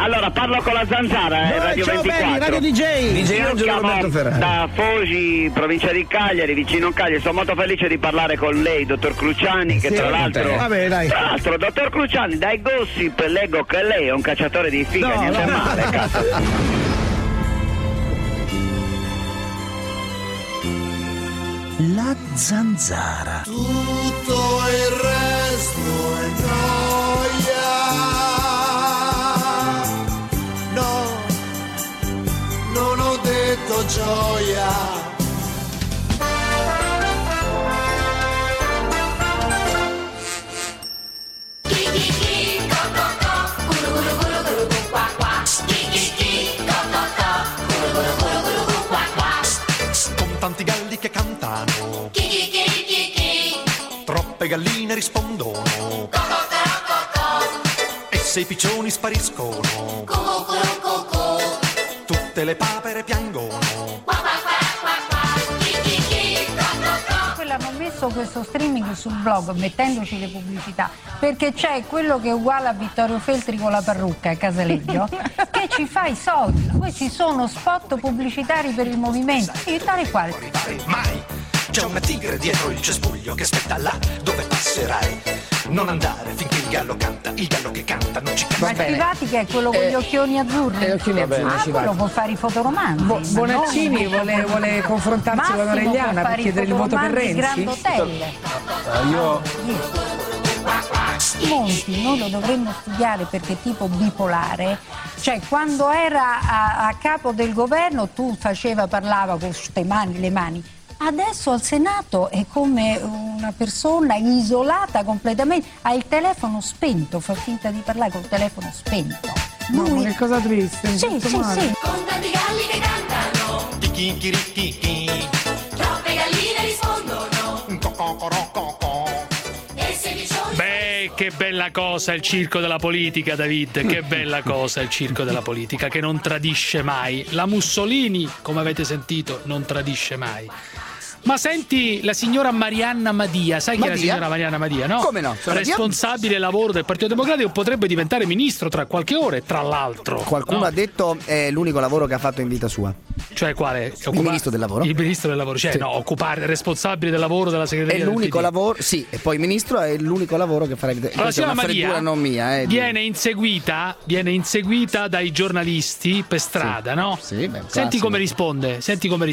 Allora, parlo con la Zanzara, Radio ciao 24. belli, Radio DJ. DJ Angelo Roberto Ferrari. Da Foggi, provincia di Cagliari, vicino Cagliari. Sono molto felice di parlare con lei, dottor Cruciani, che tra l'altro... Vabbè, dai. Tra l'altro, dottor Cruciani, dai gossip leggo che lei è un cacciatore di figa, No, niente no. male, cazzo. La Zanzara. Tutto il resto è noia. No, non ho detto gioia. Tanti galli che cantano, troppe galline rispondono, e se i piccioni spariscono, tutte le papere piangono. Hanno messo questo streaming sul blog mettendoci le pubblicità perché c'è quello che è uguale a Vittorio Feltri con la parrucca a Casaleggio che ci fa i soldi. Poi ci sono spot pubblicitari per il movimento e tale quale. Mai c'è una tigre dietro il cespuglio che aspetta là dove passerai. Non andare finché il gallo canta, il gallo che canta non ci canta. Ma il Privati che è quello con gli occhioni azzurri? Gli occhioni azzurri, quello può fare i fotoromanzi. Bonaccini vuole confrontarsi con Aureliana per chiedere il voto per Renzi? Grand Hotel. Monti noi lo dovremmo studiare perché è tipo bipolare, cioè quando era a capo del governo parlava con queste mani, le mani. Adesso al Senato è come una persona isolata completamente, ha il telefono spento, fa finta di parlare col telefono spento. No, ma che cosa triste. Sì. Con tanti galli che cantano, troppe galline rispondono, e se piccioni... Beh, che bella cosa il circo della politica, David, che bella cosa il circo della politica, che non tradisce mai. La Mussolini, come avete sentito, non tradisce mai. Ma senti la signora Marianna Madia, sai chi è la signora Marianna Madia, no? Come no? Responsabile lavoro del Partito Democratico, potrebbe diventare ministro tra qualche ora, tra l'altro. Qualcuno ha detto è l'unico lavoro che ha fatto in vita sua. Cioè quale? Il ministro del lavoro. Il ministro del lavoro, cioè Sì. no, occupare responsabile del lavoro della segreteria È del l'unico PD. lavoro, sì, e poi ministro è l'unico lavoro che farà. Allora, Questa è signora una freddura Madia non mia. viene inseguita dai giornalisti per strada, no? Sì, beh, Senti classico. come risponde,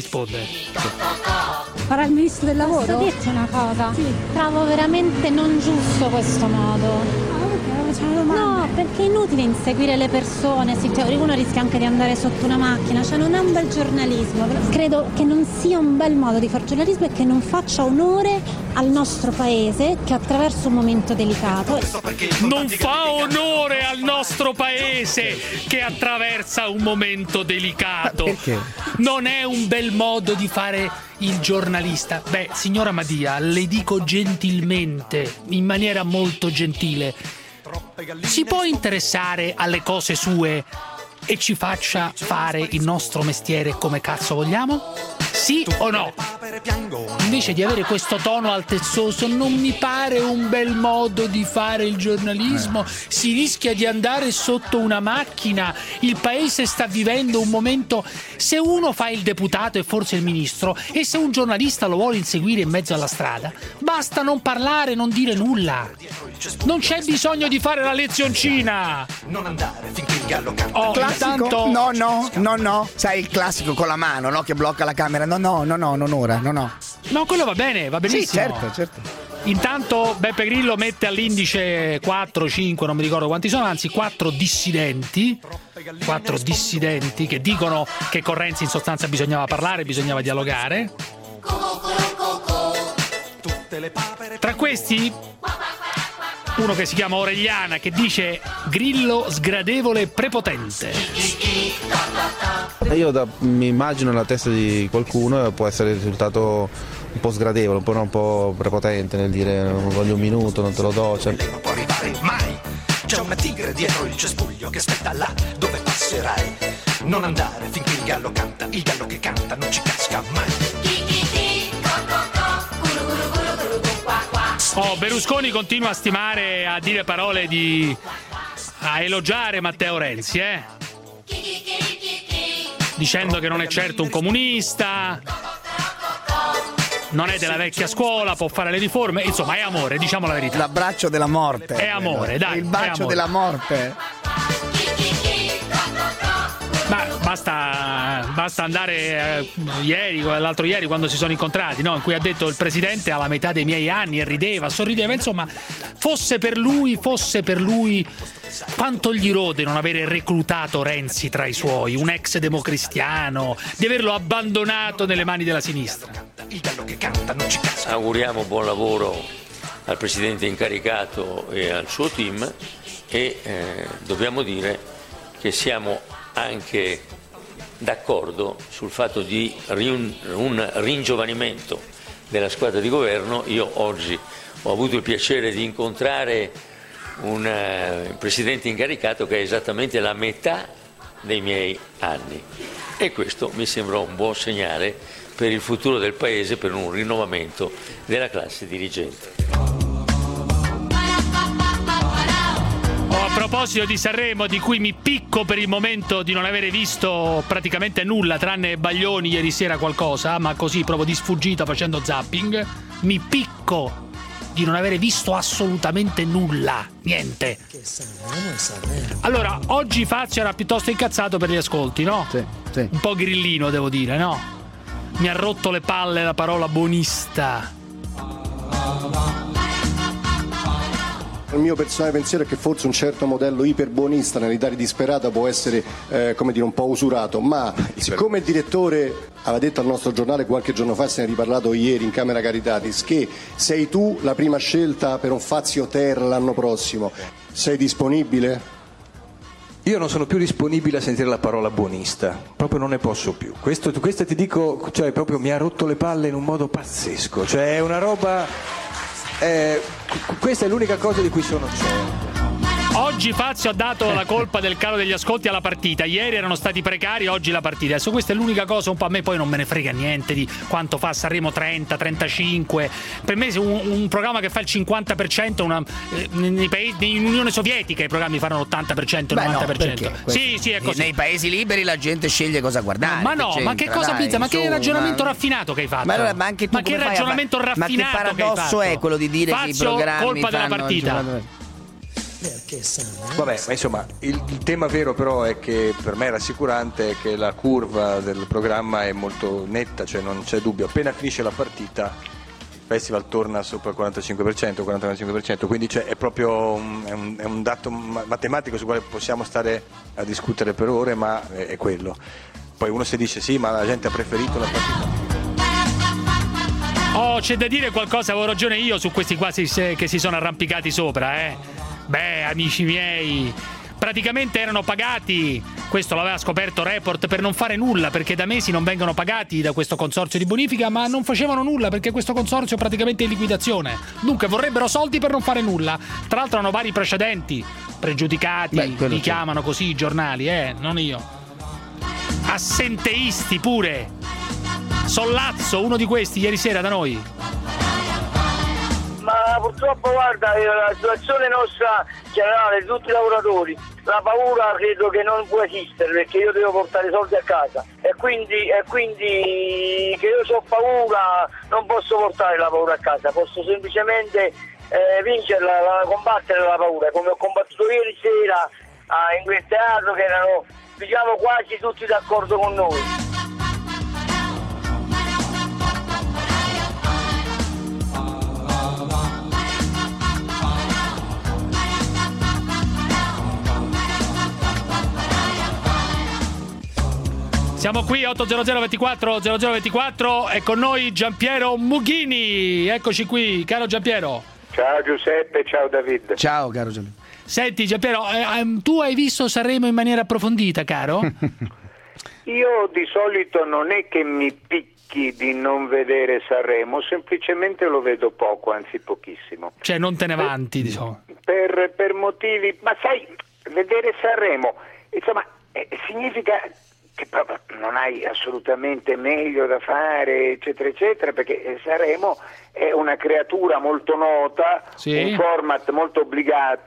Farà il ministro del lavoro? Posso dirti una cosa? Sì. Trovo veramente non giusto questo modo. No, perché è inutile inseguire le persone, uno rischia anche di andare sotto una macchina, cioè non è un bel giornalismo. Credo che non sia un bel modo di fare giornalismo e che non faccia onore al nostro paese che attraverso un momento delicato. Non fa onore al nostro paese che attraversa un momento delicato. Perché? Non è un bel modo di fare il giornalista. Beh, signora Madia, le dico gentilmente, in maniera molto gentile, si può interessare alle cose sue e ci faccia fare il nostro mestiere come cazzo vogliamo? Sì o no? Invece di avere questo tono altezzoso, non mi pare un bel modo di fare il giornalismo. Si rischia di andare sotto una macchina. Il paese sta vivendo un momento. Se uno fa il deputato e forse il ministro, e se un giornalista lo vuole inseguire in mezzo alla strada, basta non parlare, non dire nulla. Non c'è bisogno di fare la lezioncina. Non andare finché il gallo canta. Oh, Classico? intanto... No. Sai il classico con la mano, no? Che blocca la camera. No, non ora, no. No, quello va bene, va benissimo. Sì, certo. Intanto Beppe Grillo mette all'indice 4, 5, non mi ricordo quanti sono, anzi 4 dissidenti che dicono che con Renzi in sostanza bisognava parlare, bisognava dialogare. Tra questi uno che si chiama Aureliana, che dice Grillo sgradevole e prepotente. Io mi immagino nella testa di qualcuno, può essere il risultato un po' sgradevole, un po' prepotente nel dire non voglio un minuto, non te lo do. Non può arrivare mai. C'è una tigre dietro il cespuglio che aspetta là dove passerai. Non andare finché il gallo canta, il gallo che canta non ci casca mai. Berlusconi continua a stimare, a dire parole di a elogiare Matteo Renzi, dicendo che non è certo un comunista, non è della vecchia scuola, può fare le riforme, insomma è amore, diciamo la verità. L'abbraccio della morte. È amore, dai. Il bacio della morte. Ma basta andare ieri o l'altro ieri quando si sono incontrati, no? In cui ha detto il presidente alla metà dei miei anni e rideva, sorrideva, insomma, fosse per lui quanto gli rode non avere reclutato Renzi tra i suoi, un ex democristiano, di averlo abbandonato nelle mani della sinistra. Auguriamo buon lavoro al presidente incaricato e al suo team e dobbiamo dire che siamo anche d'accordo sul fatto di un ringiovanimento della squadra di governo. Io oggi ho avuto il piacere di incontrare un presidente incaricato che è esattamente la metà dei miei anni e questo mi sembra un buon segnale per il futuro del Paese, per un rinnovamento della classe dirigente. A proposito di Sanremo, di cui mi picco per il momento di non avere visto praticamente nulla, tranne Baglioni ieri sera qualcosa, ma così proprio di sfuggita facendo zapping, mi picco di non avere visto assolutamente nulla, niente. Allora, oggi Fazio era piuttosto incazzato per gli ascolti, no? Sì. Un po' grillino, devo dire, no? Mi ha rotto le palle la parola buonista. Il mio personale pensiero è che forse un certo modello iperbuonista nell'Italia disperata può essere come dire un po' usurato, ma siccome il direttore aveva detto al nostro giornale qualche giorno fa, se ne è riparlato ieri in Camera Caritatis, che sei tu la prima scelta per un Fazio Ter l'anno prossimo, sei disponibile? Io non sono più disponibile a sentire la parola buonista, proprio non ne posso più. Questo ti dico, cioè proprio mi ha rotto le palle in un modo pazzesco, cioè è una roba, questa è l'unica cosa di cui sono certo. Oggi Fazio ha dato la colpa del calo degli ascolti alla partita, ieri erano stati precari, oggi la partita. Adesso questa è l'unica cosa, un po' a me poi non me ne frega niente di quanto fa Sanremo, 30, 35. Per me un programma che fa il 50%, nei paesi, in Unione Sovietica i programmi fanno l'80%, il 90%. No, sì, è così. Nei paesi liberi la gente sceglie cosa guardare. Ma no, ma che cosa pensa? Ma che ragionamento raffinato che hai fatto? Ma anche tu che ragionamento raffinato che hai fatto? Ma che paradosso è quello di dire Fazio, che i programmi colpa della fanno partita. Vabbè, ma insomma il tema vero però è che per me è rassicurante che la curva del programma è molto netta, cioè non c'è dubbio, appena finisce la partita il festival torna sopra il 45%, 45%, quindi è proprio un dato matematico sul quale possiamo stare a discutere per ore, ma è quello. Poi uno si dice sì, ma la gente ha preferito la partita. Oh, c'è da dire qualcosa, avevo ragione io su questi qua che si sono arrampicati sopra, Beh, amici miei, praticamente erano pagati, questo l'aveva scoperto Report, per non fare nulla, perché da mesi non vengono pagati da questo consorzio di bonifica, ma non facevano nulla perché questo consorzio è praticamente in liquidazione. Dunque vorrebbero soldi per non fare nulla. Tra l'altro hanno vari precedenti, pregiudicati, li chiamano così i giornali, non io. Assenteisti pure. Sollazzo, uno di questi ieri sera da noi. Ma purtroppo guarda, la situazione nostra generale di tutti i lavoratori, la paura credo che non può esistere, perché io devo portare i soldi a casa e quindi che io ho paura, non posso portare la paura a casa, posso semplicemente vincerla, combattere la paura, come ho combattuto ieri sera in quel teatro, che erano diciamo quasi tutti d'accordo con noi. Siamo qui 800 24 0024 e con noi Giampiero Mughini. Eccoci qui, caro Giampiero. Ciao Giuseppe, ciao David. Ciao caro Giampiero. Senti Giampiero, tu hai visto Sanremo in maniera approfondita, caro? Io di solito non è che mi picchi di non vedere Sanremo, semplicemente lo vedo poco, anzi pochissimo. Cioè non te ne vanti, diciamo. Per motivi, ma sai, vedere Sanremo, insomma, significa che proprio non hai assolutamente meglio da fare, eccetera, eccetera, perché Sanremo è una creatura molto nota, sì, un format molto obbligato,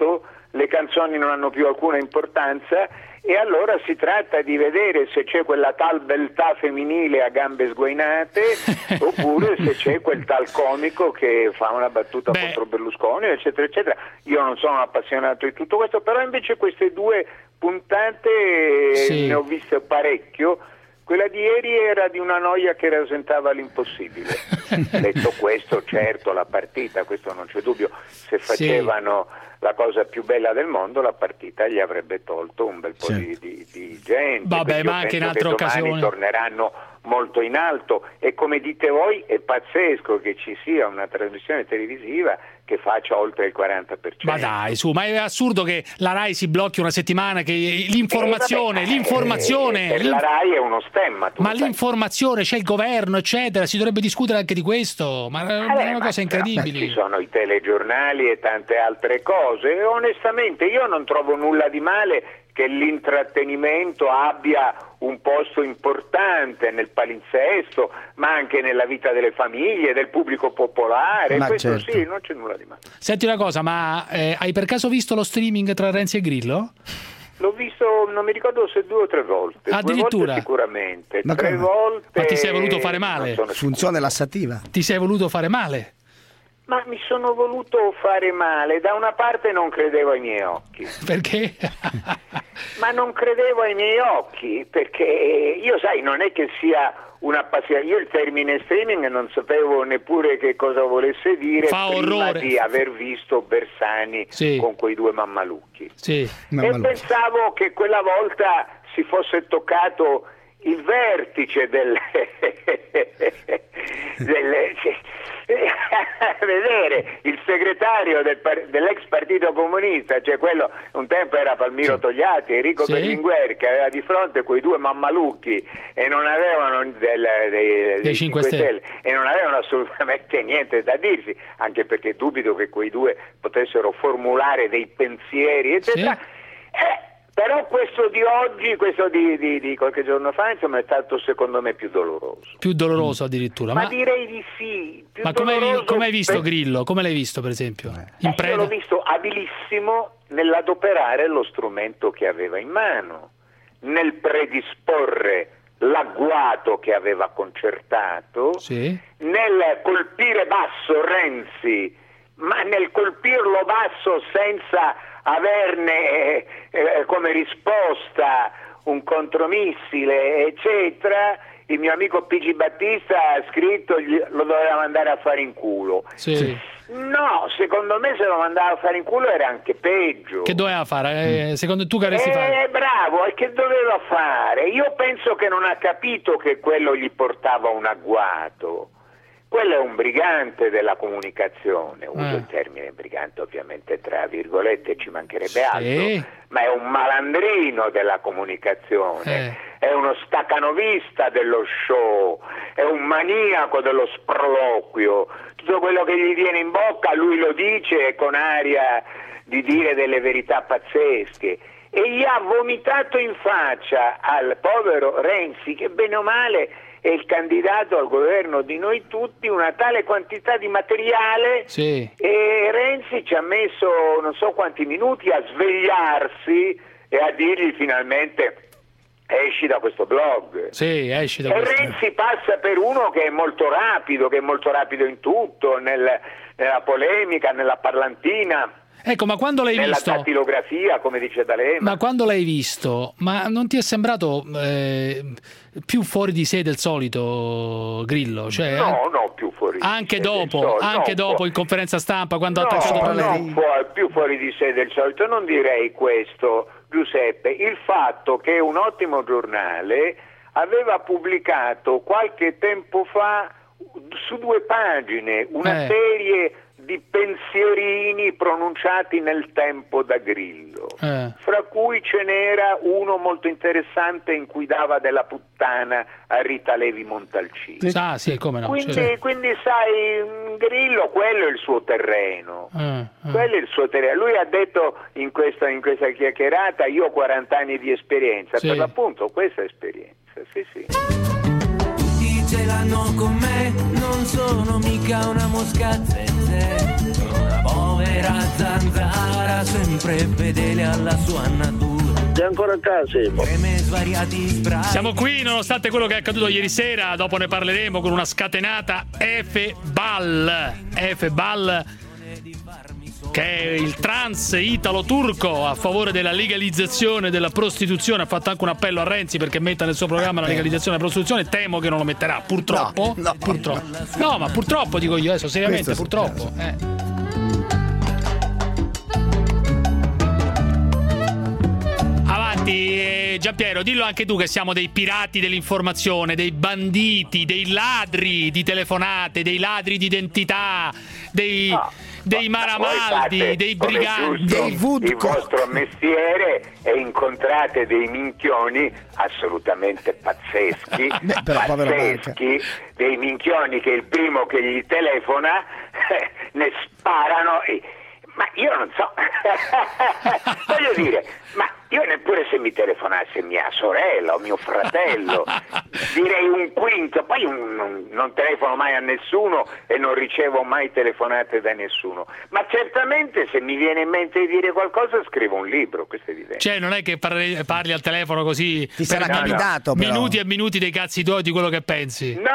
le canzoni non hanno più alcuna importanza, e allora si tratta di vedere se c'è quella tal beltà femminile a gambe sguainate oppure se c'è quel tal comico che fa una battuta contro Berlusconi, eccetera eccetera. Io non sono appassionato di tutto questo, però invece queste due puntate ne ho viste parecchio. Quella di ieri era di una noia che rasentava l'impossibile. Detto questo, certo, la partita, questo non c'è dubbio, se facevano la cosa più bella del mondo, la partita gli avrebbe tolto un bel po' di gente. Vabbè, ma anche in altre occasioni torneranno molto in alto, e come dite voi è pazzesco che ci sia una trasmissione televisiva che faccia oltre il 40%. Ma dai, su, ma è assurdo che la Rai si blocchi una settimana, che l'informazione, per la Rai è uno stemma. Ma l'informazione, c'è il governo, eccetera, si dovrebbe discutere anche di questo, ma è una cosa incredibile. Ci sono i telegiornali e tante altre cose, e onestamente io non trovo nulla di male che l'intrattenimento abbia un posto importante nel palinsesto, ma anche nella vita delle famiglie, del pubblico popolare. Ma questo certo. sì, non c'è nulla di male. Senti una cosa, ma hai per caso visto lo streaming tra Renzi e Grillo? L'ho visto, non mi ricordo se 2 o 3 volte. Addirittura? 2 volte sicuramente, Ma 3 come? volte. Ma ti sei voluto fare male? Funzione lassativa. Ti sei voluto fare male? Ma mi sono voluto fare male. Da una parte non credevo ai miei occhi. Perché? Ma non credevo ai miei occhi, perché io, sai, non è che sia una passione. Io il termine streaming non sapevo neppure che cosa volesse dire prima di aver visto Bersani con quei 2 mammalucchi. E pensavo che quella volta si fosse toccato il vertice vedere il segretario dell'ex partito comunista, cioè quello un tempo era Palmiro Togliatti, Enrico Berlinguer, che aveva di fronte quei 2 mammalucchi e non avevano dei 5 Stelle e non avevano assolutamente niente da dirsi, anche perché dubito che quei 2 potessero formulare dei pensieri, eccetera. Però questo di oggi, questo di qualche giorno fa, insomma, è stato secondo me più doloroso. Più doloroso addirittura. Ma direi di sì. Ma come hai visto Grillo? Come l'hai visto, per esempio? Io l'ho visto abilissimo nell'adoperare lo strumento che aveva in mano, nel predisporre l'agguato che aveva concertato, nel colpire basso Renzi, ma nel colpirlo basso senza averne come risposta un contromissile, eccetera. Il mio amico Pigi Battista ha scritto lo doveva mandare a fare in culo. No, secondo me se lo mandava a fare in culo era anche peggio. Che doveva fare? Secondo tu che avresti fatto? Bravo, e che doveva fare? Io penso che non ha capito che quello gli portava un agguato. Quello è un brigante della comunicazione, uso il termine brigante ovviamente tra virgolette, ci mancherebbe altro, ma è un malandrino della comunicazione, è uno staccanovista dello show, è un maniaco dello sproloquio, tutto quello che gli viene in bocca lui lo dice con aria di dire delle verità pazzesche. E gli ha vomitato in faccia al povero Renzi, che bene o male è il candidato al governo di noi tutti, una tale quantità di materiale, e Renzi ci ha messo non so quanti minuti a svegliarsi e a dirgli finalmente esci da questo blog. Esci da questo. E Renzi passa per uno che è molto rapido in tutto, nella polemica, nella parlantina. Ecco, ma quando l'hai visto? Nella dattilografia, come dice D'Alema. Ma quando l'hai visto, ma non ti è sembrato più fuori di sé del solito Grillo? Cioè, no, più fuori di anche sé dopo, anche dopo in conferenza stampa quando ha attaccato più fuori di sé del solito, non direi questo, Giuseppe. Il fatto che un ottimo giornale aveva pubblicato qualche tempo fa su 2 pagine una serie di pensierini pronunciati nel tempo da Grillo, fra cui ce n'era uno molto interessante in cui dava della puttana a Rita Levi Montalcini. Come no, quindi sai, Grillo, quello è il suo terreno. Quello è il suo terreno. Lui ha detto in questa chiacchierata: io ho 40 anni di esperienza, per l'appunto questa esperienza. ce l'hanno con me, non sono mica una mosca zenzè, sono una povera zanzara, sempre fedele alla sua natura. Sei ancora a casa? Siamo qui nonostante quello che è accaduto ieri sera, dopo ne parleremo, con una scatenata Efebal, che è il trans italo-turco a favore della legalizzazione della prostituzione. Ha fatto anche un appello a Renzi perché metta nel suo programma la legalizzazione della prostituzione. Temo che non lo metterà, purtroppo. No, ma purtroppo dico io adesso, seriamente, purtroppo. Avanti, Giampiero, dillo anche tu che siamo dei pirati dell'informazione, dei banditi, dei ladri di telefonate, dei ladri di identità, dei Maramaldi, dei briganti, dei il vostro mestiere e incontrate dei minchioni assolutamente pazzeschi, dei minchioni che il primo che gli telefona ne sparano ma io non so voglio dire, ma io neppure se mi telefonasse mia sorella o mio fratello direi un quinto, poi non telefono mai a nessuno e non ricevo mai telefonate da nessuno, ma certamente se mi viene in mente di dire qualcosa scrivo un libro, questo è evidente. Cioè non è che parli al telefono così ti sarà capitato minuti e minuti dei cazzi tuoi di quello che pensi. No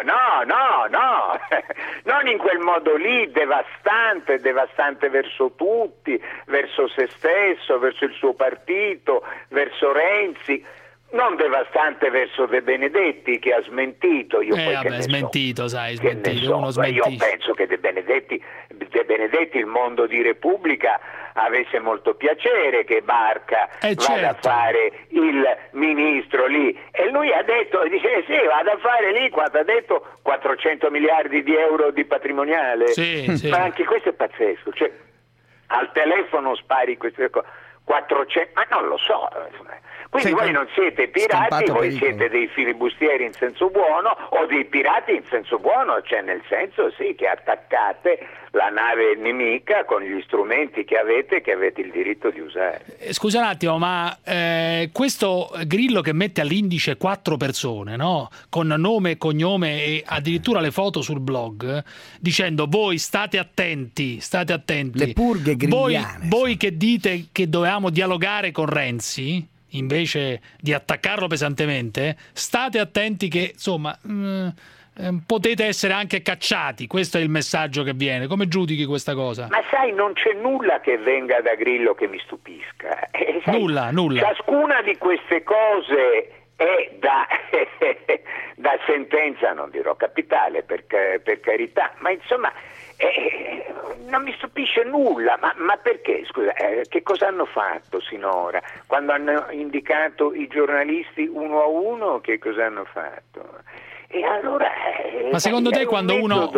non in quel modo lì devastante verso tutti, verso se stesso, verso il suo partito, verso Renzi, non devastante verso De Benedetti che ha smentito. Io smentito. Io penso che De Benedetti il mondo di Repubblica avesse molto piacere che Barca vada a fare il ministro lì, e lui ha detto, dice sì, vada a fare lì, quanto ha detto, 400 miliardi di euro di patrimoniale. Ma anche questo è pazzesco, cioè al telefono spari queste cose, 400, ma non lo so. Quindi voi non siete pirati, voi siete dei filibustieri in senso buono, o dei pirati in senso buono, cioè nel senso sì che attaccate la nave nemica con gli strumenti che avete il diritto di usare. Scusa un attimo, ma questo Grillo che mette all'indice 4 persone, no? Con nome e cognome e addirittura le foto sul blog, dicendo voi state attenti. Le purghe grigliane. Voi che dite che dovevamo dialogare con Renzi invece di attaccarlo pesantemente, state attenti che insomma potete essere anche cacciati. Questo è il messaggio che viene. Come giudichi questa cosa? Ma sai, non c'è nulla che venga da Grillo che mi stupisca. Sai, nulla. Ciascuna di queste cose è da sentenza, non dirò capitale per carità, ma insomma non mi stupisce nulla, ma perché? Scusa, che cosa hanno fatto sinora? Quando hanno indicato i giornalisti uno a uno, che cosa hanno fatto? E allora, ma secondo te quando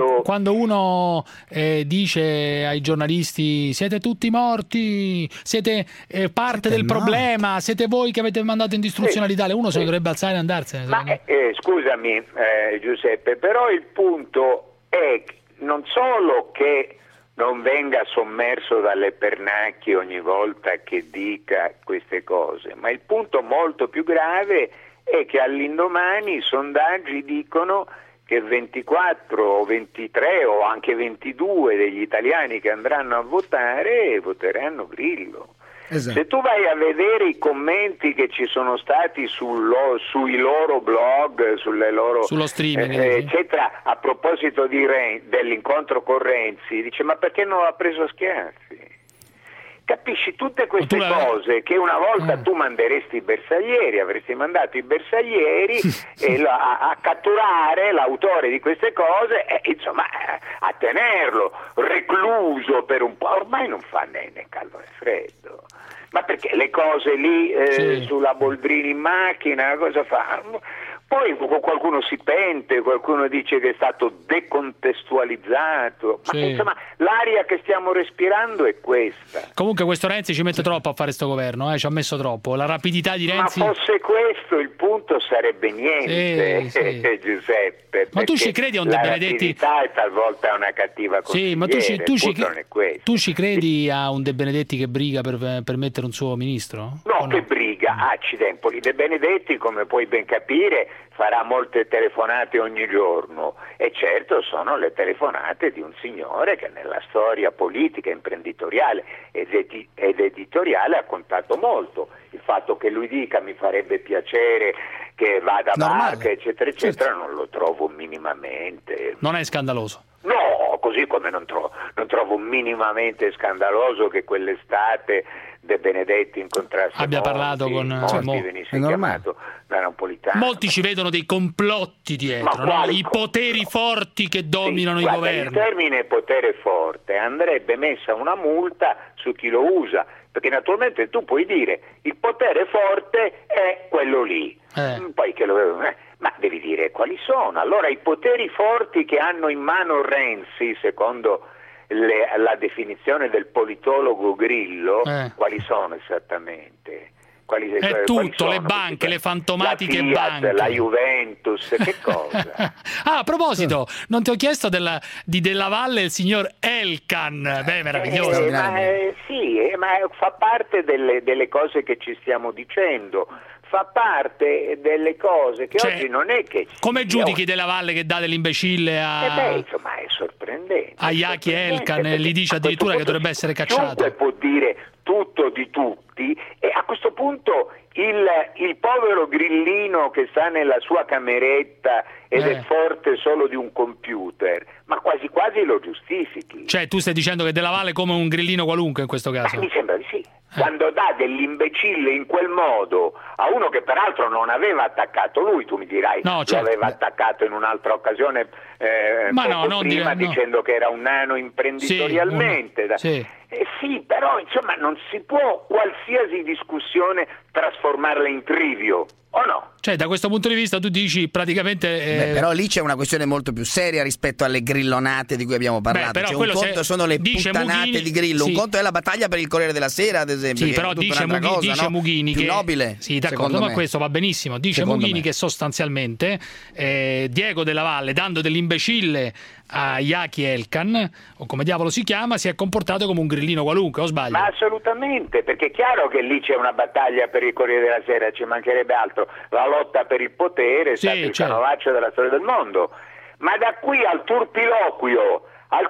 uno dice ai giornalisti siete tutti morti, siete parte del problema, siete voi che avete mandato in distruzione l'Italia, uno se lo dovrebbe alzare e andarsene? Ma scusami Giuseppe, però il punto è non solo che non venga sommerso dalle pernacchie ogni volta che dica queste cose, ma il punto molto più grave è che all'indomani i sondaggi dicono che 24 o 23 o anche 22 degli italiani che andranno a votare voteranno Grillo. Esatto. Se tu vai a vedere i commenti che ci sono stati sui loro blog, sullo streaming, eccetera, a proposito dell'incontro con Renzi, dice ma perché non l'ha preso a schiaffi? Capisci tutte queste cose che una volta tu manderesti i bersaglieri, avresti mandato i bersaglieri a catturare l'autore di queste cose e insomma a tenerlo recluso per un po', ormai non fa né caldo né freddo. Ma perché le cose lì sulla Boldrini in macchina, cosa fa? Poi qualcuno si pente, qualcuno dice che è stato decontestualizzato, ma insomma l'aria che stiamo respirando è questa. Comunque questo Renzi ci mette troppo a fare sto governo, ci ha messo troppo, la rapidità di Renzi. Ma fosse questo il punto sarebbe niente, Giuseppe. Ma tu ci credi a un De Benedetti? La rapidità talvolta è una cattiva consigliere, sì, ma tu ci credi a un De Benedetti che briga per mettere un suo ministro? No, che briga, dica accidempoli. De Benedetti, come puoi ben capire, farà molte telefonate ogni giorno, e certo sono le telefonate di un signore che nella storia politica, imprenditoriale ed editoriale ha contato molto. Il fatto che lui dica mi farebbe piacere che vada a Marca, eccetera eccetera, non lo trovo minimamente. Non è scandaloso? No, così come non trovo minimamente scandaloso che quell'estate De Benedetti incontrasse abbia parlato con Monti, venisse chiamato da Napolitano. Molti ci vedono dei complotti dietro, no? I poteri forti che dominano i governi. Il termine potere forte andrebbe messa una multa su chi lo usa, perché naturalmente tu puoi dire il potere forte è quello lì, poi che ma devi dire quali sono. Allora i poteri forti che hanno in mano Renzi, secondo la definizione del politologo Grillo, quali sono esattamente? È tutto, le banche, le fantomatiche la Fiat, banche. La Juventus, che cosa? A proposito, non ti ho chiesto di Della Valle il signor Elkann. Beh, meraviglioso. Ma fa parte delle cose che ci stiamo dicendo. Fa parte delle cose che oggi non è che... Come giudichi Della Valle che dà dell'imbecille insomma è sorprendente. A Yaki Elkann, gli dice addirittura che dovrebbe essere cacciato. Chiunque può dire tutto di tutti, e a questo punto il povero grillino che sta nella sua cameretta ed è forte solo di un computer, ma quasi quasi lo giustifichi. Cioè tu stai dicendo che Della Valle è come un grillino qualunque in questo caso? Mi sembra di sì. Quando dà dell'imbecille in quel modo a uno che peraltro non aveva attaccato lui, tu mi dirai, lo aveva attaccato in un'altra occasione prima dicendo che era un nano imprenditorialmente. Sì, però insomma non si può qualsiasi discussione trasformarla in trivio, o no? Cioè da questo punto di vista tu dici praticamente... però lì c'è una questione molto più seria rispetto alle grillonate di cui abbiamo parlato. Cioè, un conto sono le puttanate di Grillo, un conto è la battaglia per il Corriere della Sera, ad esempio. Sì, però dice Mughini più che... nobile. Sì, d'accordo, ma questo va benissimo. Dice Mughini che sostanzialmente Diego Della Valle, dando dell'imbecille a Yaki Elkann, o come diavolo si chiama, si è comportato come un grillino qualunque, o sbaglio? Ma assolutamente, perché è chiaro che lì c'è una battaglia per il Corriere della Sera, ci mancherebbe altro, la lotta per il potere è stato il canovaccio della storia del mondo, ma da qui al turpiloquio,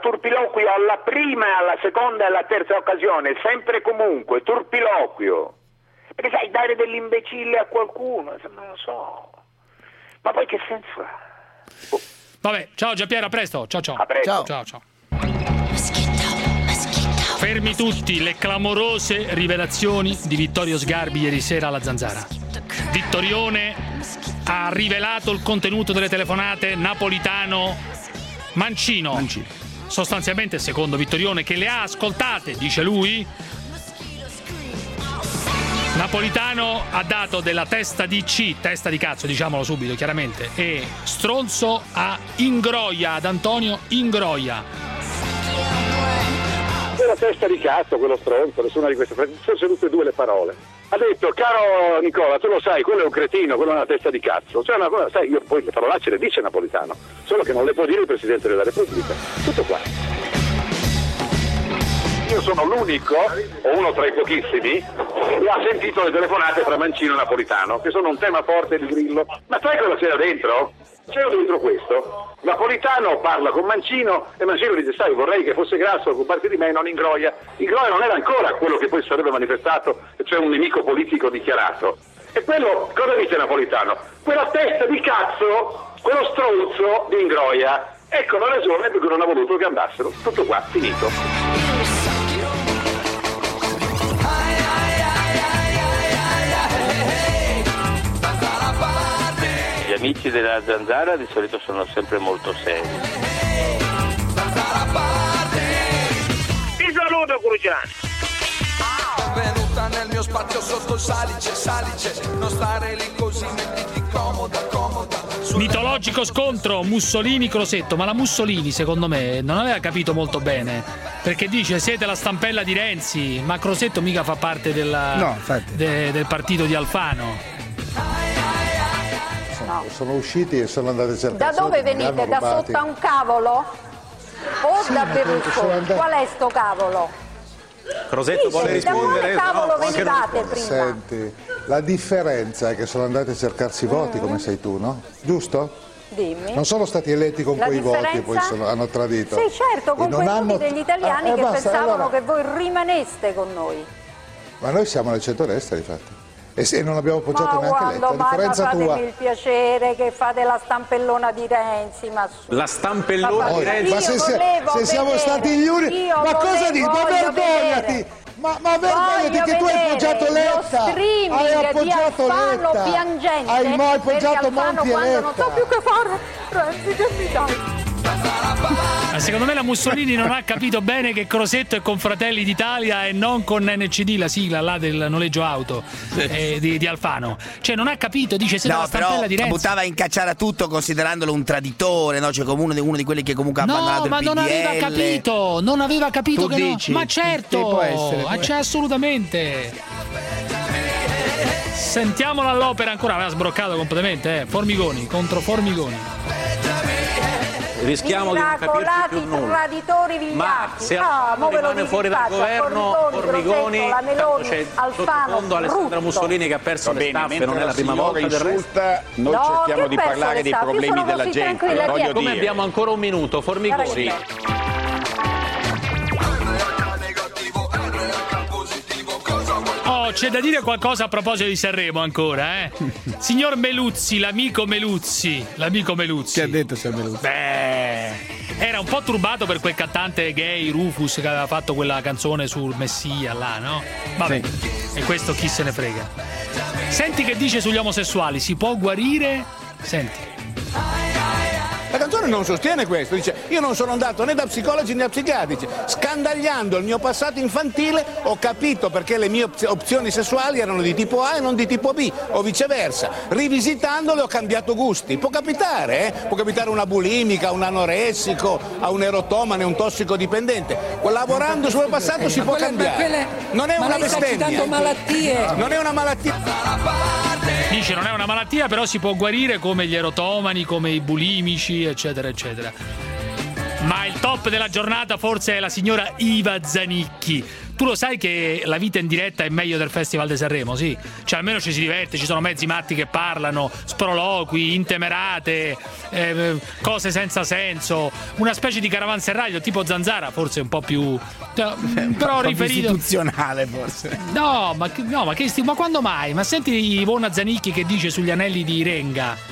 alla prima, alla seconda e alla terza occasione, sempre e comunque, turpiloquio, perché sai, dare dell'imbecille a qualcuno, non lo so, ma poi che senso ha? Vabbè, ciao Giampiero, a presto. Ciao. A presto. Ciao. Fermi tutti, le clamorose rivelazioni di Vittorio Sgarbi ieri sera alla Zanzara. Vittorione ha rivelato il contenuto delle telefonate Napolitano-Mancino. Sostanzialmente, secondo Vittorione, che le ha ascoltate, dice lui, Napolitano ha dato della testa di C, testa di cazzo, diciamolo subito chiaramente, e stronzo a Ingroia, ad Antonio Ingroia. Quella testa di cazzo, quello stronzo, nessuna di queste frasi, sono tutte e due le parole. Ha detto, caro Nicola, tu lo sai, quello è un cretino, quello è una testa di cazzo. Cioè una cosa, sai, io poi le parolacce le dice Napolitano, solo che non le può dire il Presidente della Repubblica. Tutto qua. Io sono l'unico, o uno tra i pochissimi, che ha sentito le telefonate tra Mancino e Napolitano, che sono un tema forte di Grillo. Ma sai cosa c'era dentro? C'era dentro questo. Napolitano parla con Mancino e Mancino dice, sai, vorrei che fosse Grasso a occuparsi di me, non Ingroia. Ingroia non era ancora quello che poi sarebbe manifestato, cioè un nemico politico dichiarato. E quello, cosa dice Napolitano? Quella testa di cazzo, quello stronzo di Ingroia. Ecco la ragione per cui non ha voluto che andassero. Tutto qua, finito. Gli amici della Zanzara di solito sono sempre molto seri. Ti saluto Cruciani. Venuta nel mio spazio sotto il salice, non stare lì così, mettiti comoda. Mitologico scontro Mussolini-Crosetto, ma la Mussolini secondo me non aveva capito molto bene, perché dice siete la stampella di Renzi, ma Crosetto mica fa parte del partito di Alfano. Sono usciti e sono andati a cercare. Da dove venite? Da sotto a un cavolo? O da Berlusconi? Qual è sto cavolo? Crosetto vuole rispondere? Da quale cavolo venivate prima? Senti, La differenza è che sono andati a cercarsi voti come sei tu, no? Giusto? Dimmi. Non sono stati eletti con La quei voti e poi differenza? hanno tradito. Sì, certo, con quei voti degli italiani che basta, pensavano allora. che voi rimaneste con noi. Ma noi siamo nel centro-destra, infatti. E se non abbiamo appoggiato neanche Letta, a differenza fatemi tua. il piacere che fate la stampellona di Renzi, ma la stampellona di Renzi? Ma se siamo stati gli unici, ma cosa dici? Ma vergognati! Ma vergognati che tu hai appoggiato Letta! Hai appoggiato Letta! Piangente, hai mai appoggiato Monti e Letta! Non so più che fare, Renzi, che mi dai? Secondo me la Mussolini non ha capito bene che Crosetto è con Fratelli d'Italia e non con NCD, la sigla là del noleggio auto di Alfano. Cioè non ha capito, dice se la stampella di Renzi. Buttava in cacciara tutto considerandolo un traditore, no? Cioè come uno di quelli che comunque ha abbandonato il PDL. No, ma non aveva capito tu che dici? no. Ma certo, può essere. C'è assolutamente. Sentiamola all'opera ancora, aveva sbroccato completamente, Formigoni contro Formigoni. Rischiamo di non capirci più nulla. Traditori vigliacchi. Ma se rimane fuori dal governo Formigoni, c'è sottofondo Alessandra Mussolini che ha perso le staffe, non è la prima volta del resto. Noi cerchiamo di parlare dei problemi della gente, voglio come dire. Abbiamo ancora un minuto, Formigoni. Sì. C'è da dire qualcosa a proposito di Sanremo ancora, Signor Meluzzi, l'amico Meluzzi. Che ha detto signor Meluzzi? Beh, era un po' turbato per quel cantante gay Rufus che aveva fatto quella canzone sul Messia là, no? Vabbè, sì. E questo chi se ne frega. Senti che dice sugli omosessuali, si può guarire? Senti. La canzone non sostiene questo, dice io non sono andato né da psicologi né da psichiatrici, scandagliando il mio passato infantile ho capito perché le mie opzioni sessuali erano di tipo A e non di tipo B o viceversa, rivisitandole ho cambiato gusti, può capitare a una bulimica, a un anoressico, a un erotomane, un tossicodipendente, lavorando sul passato si può cambiare, non è una bestemmia, non è una malattia. Dice non è una malattia, però si può guarire come gli erotomani, come i bulimici, eccetera, eccetera. Ma il top della giornata forse è la signora Iva Zanicchi. Tu lo sai che la vita in diretta è meglio del Festival di Sanremo, sì? Cioè almeno ci si diverte, ci sono mezzi matti che parlano, sproloqui, intemerate, cose senza senso, una specie di caravanserraglio tipo Zanzara, forse un po' più però riferito istituzionale forse. Ma quando mai? Ma senti Ivona Zanicchi che dice sugli anelli di Renga.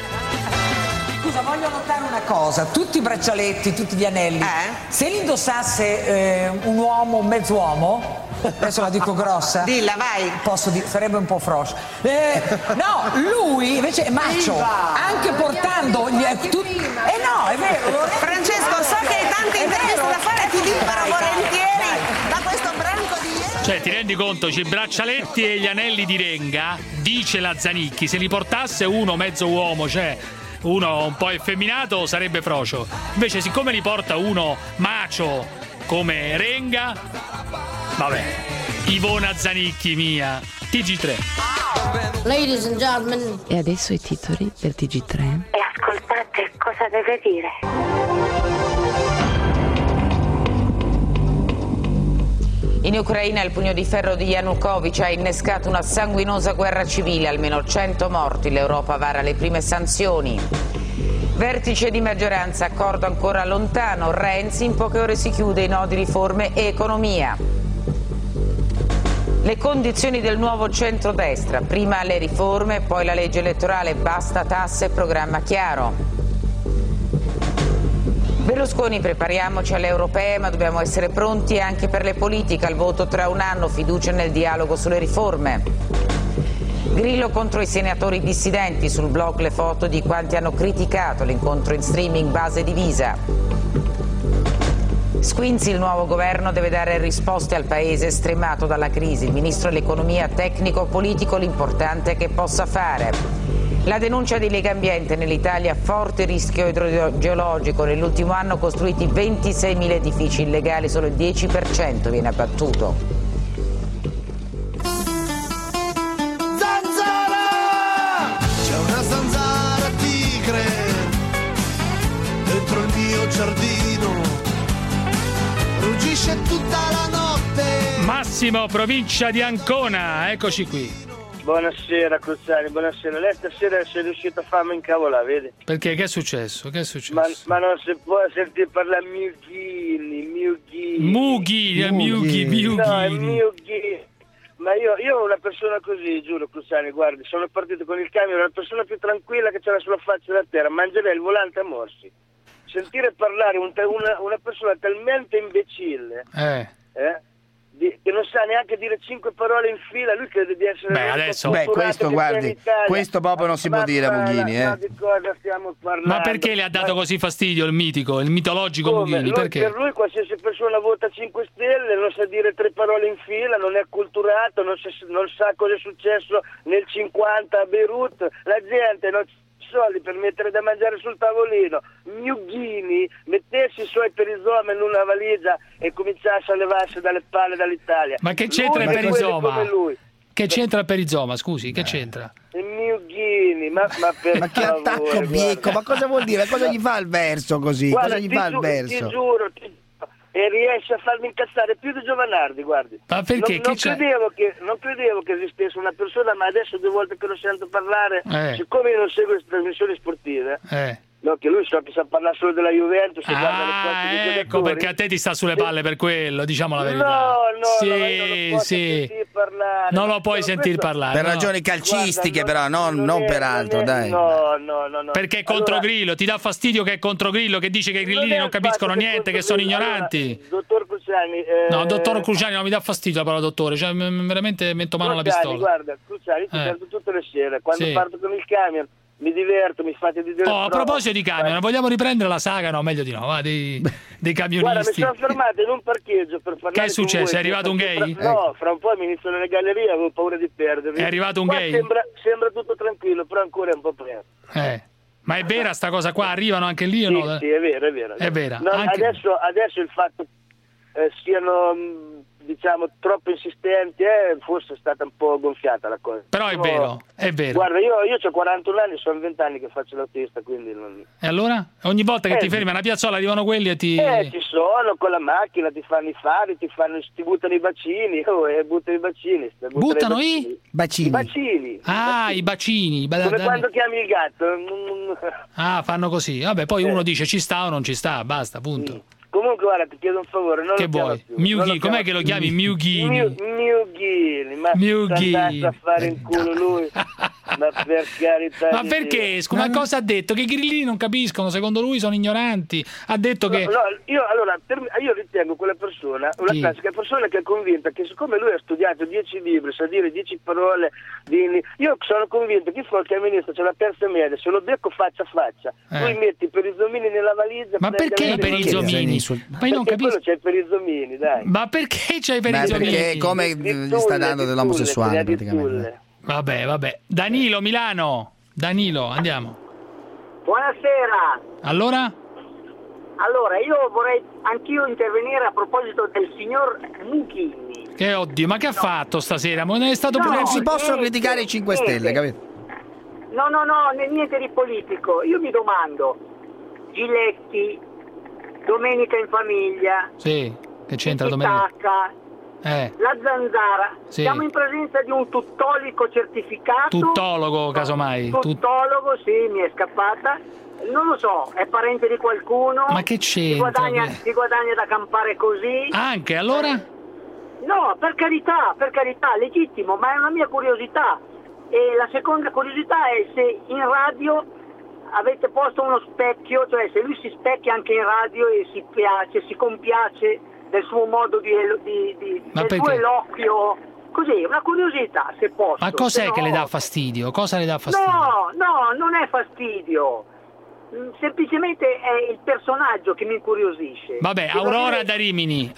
Scusa, voglio notare una cosa, tutti i braccialetti, tutti gli anelli, se li indossasse un uomo, un mezz'uomo, adesso la dico grossa. Dilla, vai. Sarebbe un po' frosh. No, lui invece è macho, anche portando no, è vero. Francesco, so che hai tante interviste da fare, ti libero volentieri da questo branco di ieri. Cioè, ti rendi conto, i braccialetti e gli anelli di Renga, dice la Zanicchi, se li portasse uno mezzo uomo, cioè uno un po' effeminato, sarebbe frocio. Invece siccome li porta uno macio come Renga, vabbè, Ivona Zanicchi mia. TG3. Ladies and gentlemen. E adesso i titoli per TG3. E ascoltate cosa deve dire. In Ucraina il pugno di ferro di Yanukovych ha innescato una sanguinosa guerra civile, almeno 100 morti, l'Europa vara le prime sanzioni. Vertice di maggioranza, accordo ancora lontano, Renzi in poche ore si chiude i nodi riforme e economia. Le condizioni del nuovo centrodestra, prima le riforme, poi la legge elettorale, basta tasse e programma chiaro. Berlusconi, prepariamoci alle europee, ma dobbiamo essere pronti anche per le politiche, al voto tra un anno, fiducia nel dialogo sulle riforme. Grillo contro i senatori dissidenti, sul blog le foto di quanti hanno criticato l'incontro in streaming base divisa. Squinzi, il nuovo governo deve dare risposte al paese stremato dalla crisi, il ministro dell'economia tecnico-politico, l'importante è che possa fare. La denuncia di Legambiente, nell'Italia forte rischio idrogeologico, nell'ultimo anno costruiti 26.000 edifici illegali, solo il 10% viene abbattuto. Zanzara! C'è una zanzara tigre dentro il mio giardino, ruggisce tutta la notte. Massimo, provincia di Ancona, eccoci qui. Buonasera Cruciani, buonasera. Lei stasera sei riuscito a farmi incavolare, vedi? Perché? Che è successo? Ma non si può sentire parlare Mughini. Mughini. No, è Mughini. Ma io una persona così, giuro Cruciani, guardi, sono partito con il camion, la persona più tranquilla che c'era sulla faccia della terra, mangerei il volante a morsi. Sentire parlare una persona talmente imbecille, che non sa neanche dire 5 parole in fila, lui crede di essere questo guardi, questo proprio non si può dire a Mughini, di cosa stiamo parlando? Ma perché le ha dato così fastidio il mitologico Mughini? Perché? Per lui qualsiasi persona vota 5 stelle, non sa dire 3 parole in fila, non è acculturato, non sa cosa è successo nel 50 a Beirut, la gente non soldi per mettere da mangiare sul tavolino. Mughini mettesse i suoi perizoma in una valigia e cominciasse a levarsi dalle palle dall'Italia. Ma che c'entra il perizoma? Che c'entra il perizoma, scusi, che c'entra? Il Mughini, ma che attacco biecco, ma cosa vuol dire? Cosa gli fa il verso così? Guarda, cosa gli fa il verso? Ti giuro, e riesce a farmi incazzare più di Giovanardi, guardi. Ma perché? Non credevo che esistesse una persona, ma adesso 2 volte che lo sento parlare, siccome io non seguo le trasmissioni sportive, no, che lui so che sa parlare solo della Juventus, ecco perché a te ti sta sulle palle per quello, diciamo la verità. Non lo puoi sentire parlare. Per ragioni calcistiche, però, non per altro, dai. No. Perché è contro Grillo, ti dà fastidio che è contro Grillo, che dice che i grillini non capiscono niente, che sono ignoranti. Dottor Cruciani, no, dottor Cruciani non mi dà fastidio la parola dottore, cioè veramente metto mano alla pistola. Guarda, Cruciani, ti sento tutte le sere, quando parto con il camion mi diverto, mi fate di dire. A proposito di camion, vogliamo riprendere la saga? No, meglio di no, va, dei camionisti. Guarda, mi sono fermato in un parcheggio per parlare. Che è successo? È arrivato un gay? No, fra un po' mi iniziano le gallerie, avevo paura di perdermi. È arrivato un gay? Sembra tutto tranquillo, però ancora è un po' presto. Ma è vera sta cosa qua? Arrivano anche lì o no? Sì, è vera. È vera. No, adesso il fatto siano diciamo troppo insistenti, forse è stata un po' gonfiata la cosa. Però è vero. Guarda, io ho 41 anni, sono 20 anni che faccio l'autista, quindi non... E allora? Ogni volta che ti fermi a una piazzola arrivano quelli e ti... ci sono con la macchina, ti fanno i fari, ti buttano i bacini, buttano i bacini. Buttano i bacini? I bacini. Ah, i bacini. Come quando chiami il gatto. Ah, fanno così. Vabbè, poi uno dice ci sta o non ci sta, basta, punto. Sì. Comunque guarda, ti chiedo un favore, non che lo vuoi? Mughini, com'è che lo chiami? Mughini. Mughini, ma sta a fare in culo lui. Ma per carità. Ma perché? Ma cosa ha detto? Che i grillini non capiscono, secondo lui sono ignoranti. Ha detto che io ritengo quella persona una classica persona che è convinta che siccome lui ha studiato 10 libri, sa dire 10 parole io sono convinto che qualche ministro c'è la terza media, se lo becco faccia a faccia, lui metti per i zomini nella valigia. Ma perché per i zomini? Ma io non capisco. C'è per i zomini, dai. Ma perché c'hai per i zomini? Perché come gli sta dando dell'omosessuale praticamente. Vabbè. Danilo, Milano. Danilo, andiamo. Buonasera. Allora, io vorrei anch'io intervenire a proposito del signor Mughini. Che oddio, ma che ha fatto stasera? Non è stato non si possono criticare i 5 Stelle, capito? No, niente di politico. Io mi domando, Giletti, Domenica in famiglia. Sì, che c'entra Domenica? La Zanzara, siamo in presenza di un tuttolico certificato. Tuttologo, casomai. Tuttologo, sì, mi è scappata. Non lo so, è parente di qualcuno. Ma che c'entra? Si guadagna da campare così. Anche, allora? No, per carità, legittimo, ma è una mia curiosità. E la seconda curiosità è se in radio avete posto uno specchio, cioè se lui si specchia anche in radio e si compiace del suo modo del suo eloquio, così, una curiosità, se posso. Ma cos'è che le dà fastidio? Cosa le dà fastidio? No, non è fastidio. Semplicemente è il personaggio che mi incuriosisce. Vabbè, Aurora da Rimini.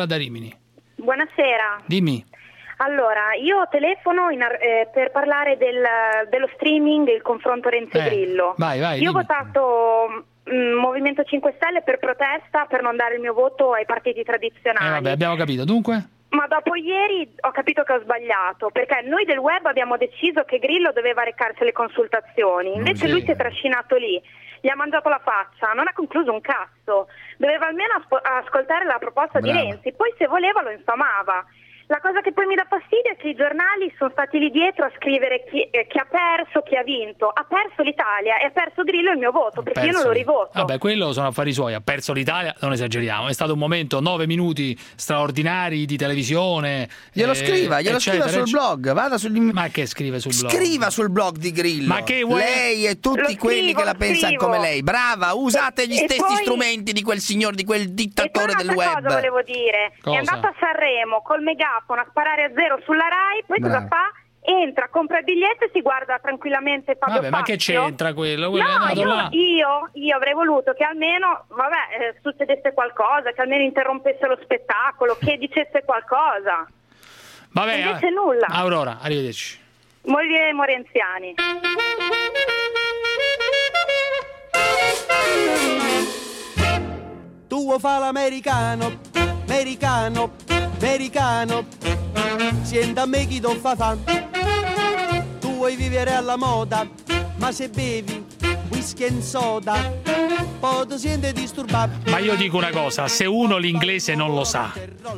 Buonasera. Dimmi. Allora, io telefono per parlare dello streaming, il confronto Renzi Grillo. Vai, io ho votato Movimento 5 Stelle per protesta, per non dare il mio voto ai partiti tradizionali. Vabbè, abbiamo capito. Dunque? Ma dopo ieri ho capito che ho sbagliato, perché noi del web abbiamo deciso che Grillo doveva recarsi alle consultazioni, invece lui si è trascinato lì, gli ha mangiato la faccia, non ha concluso un cazzo, doveva almeno ascoltare la proposta di Renzi, poi se voleva lo infamava. La cosa che poi mi dà fastidio è che i giornali sono stati lì dietro a scrivere chi ha perso, chi ha vinto. Ha perso l'Italia e ha perso Grillo il mio voto, perché io non lo rivoto. Vabbè, quello sono affari suoi. Ha perso l'Italia, non esageriamo. È stato un momento, 9 minuti straordinari di televisione. Glielo scriva sul blog. Vada Ma che scrive sul blog? Scriva sul blog di Grillo. Ma che vuoi? Lei e tutti quelli che la pensano come lei. Brava, usate gli stessi strumenti di quel signor, di quel dittatore del web. Cosa volevo dire? Cosa? È andato a Sanremo col megafono a sparare a zero sulla Rai, poi cosa fa? Entra, compra il biglietto e si guarda tranquillamente Fabio Fazio. Ma che c'entra quello? No, io avrei voluto che almeno succedesse qualcosa, che almeno interrompesse lo spettacolo, che dicesse qualcosa. Vabbè, invece nulla. Aurora, arrivederci. Moglie Morenziani. Tu vuoi fare l'americano, americano, americano, sienta a me chi ti fa fan. Tu vuoi vivere alla moda, ma se bevi whisky e soda, poi ti senti disturbato. Ma io dico una cosa, se uno l'inglese non lo sa,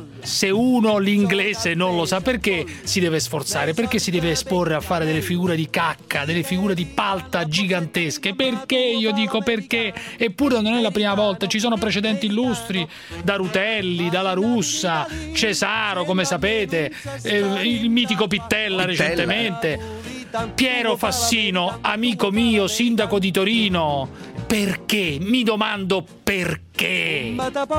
perché si deve sforzare? Perché si deve esporre a fare delle figure di cacca, delle figure di palta gigantesche? Perché? Io dico perché. Eppure non è la prima volta, ci sono precedenti illustri, da Rutelli, dalla Russa, Cesaro, come sapete, il mitico Pittella recentemente, Piero Fassino, amico mio, sindaco di Torino. Perché? Mi domando perché.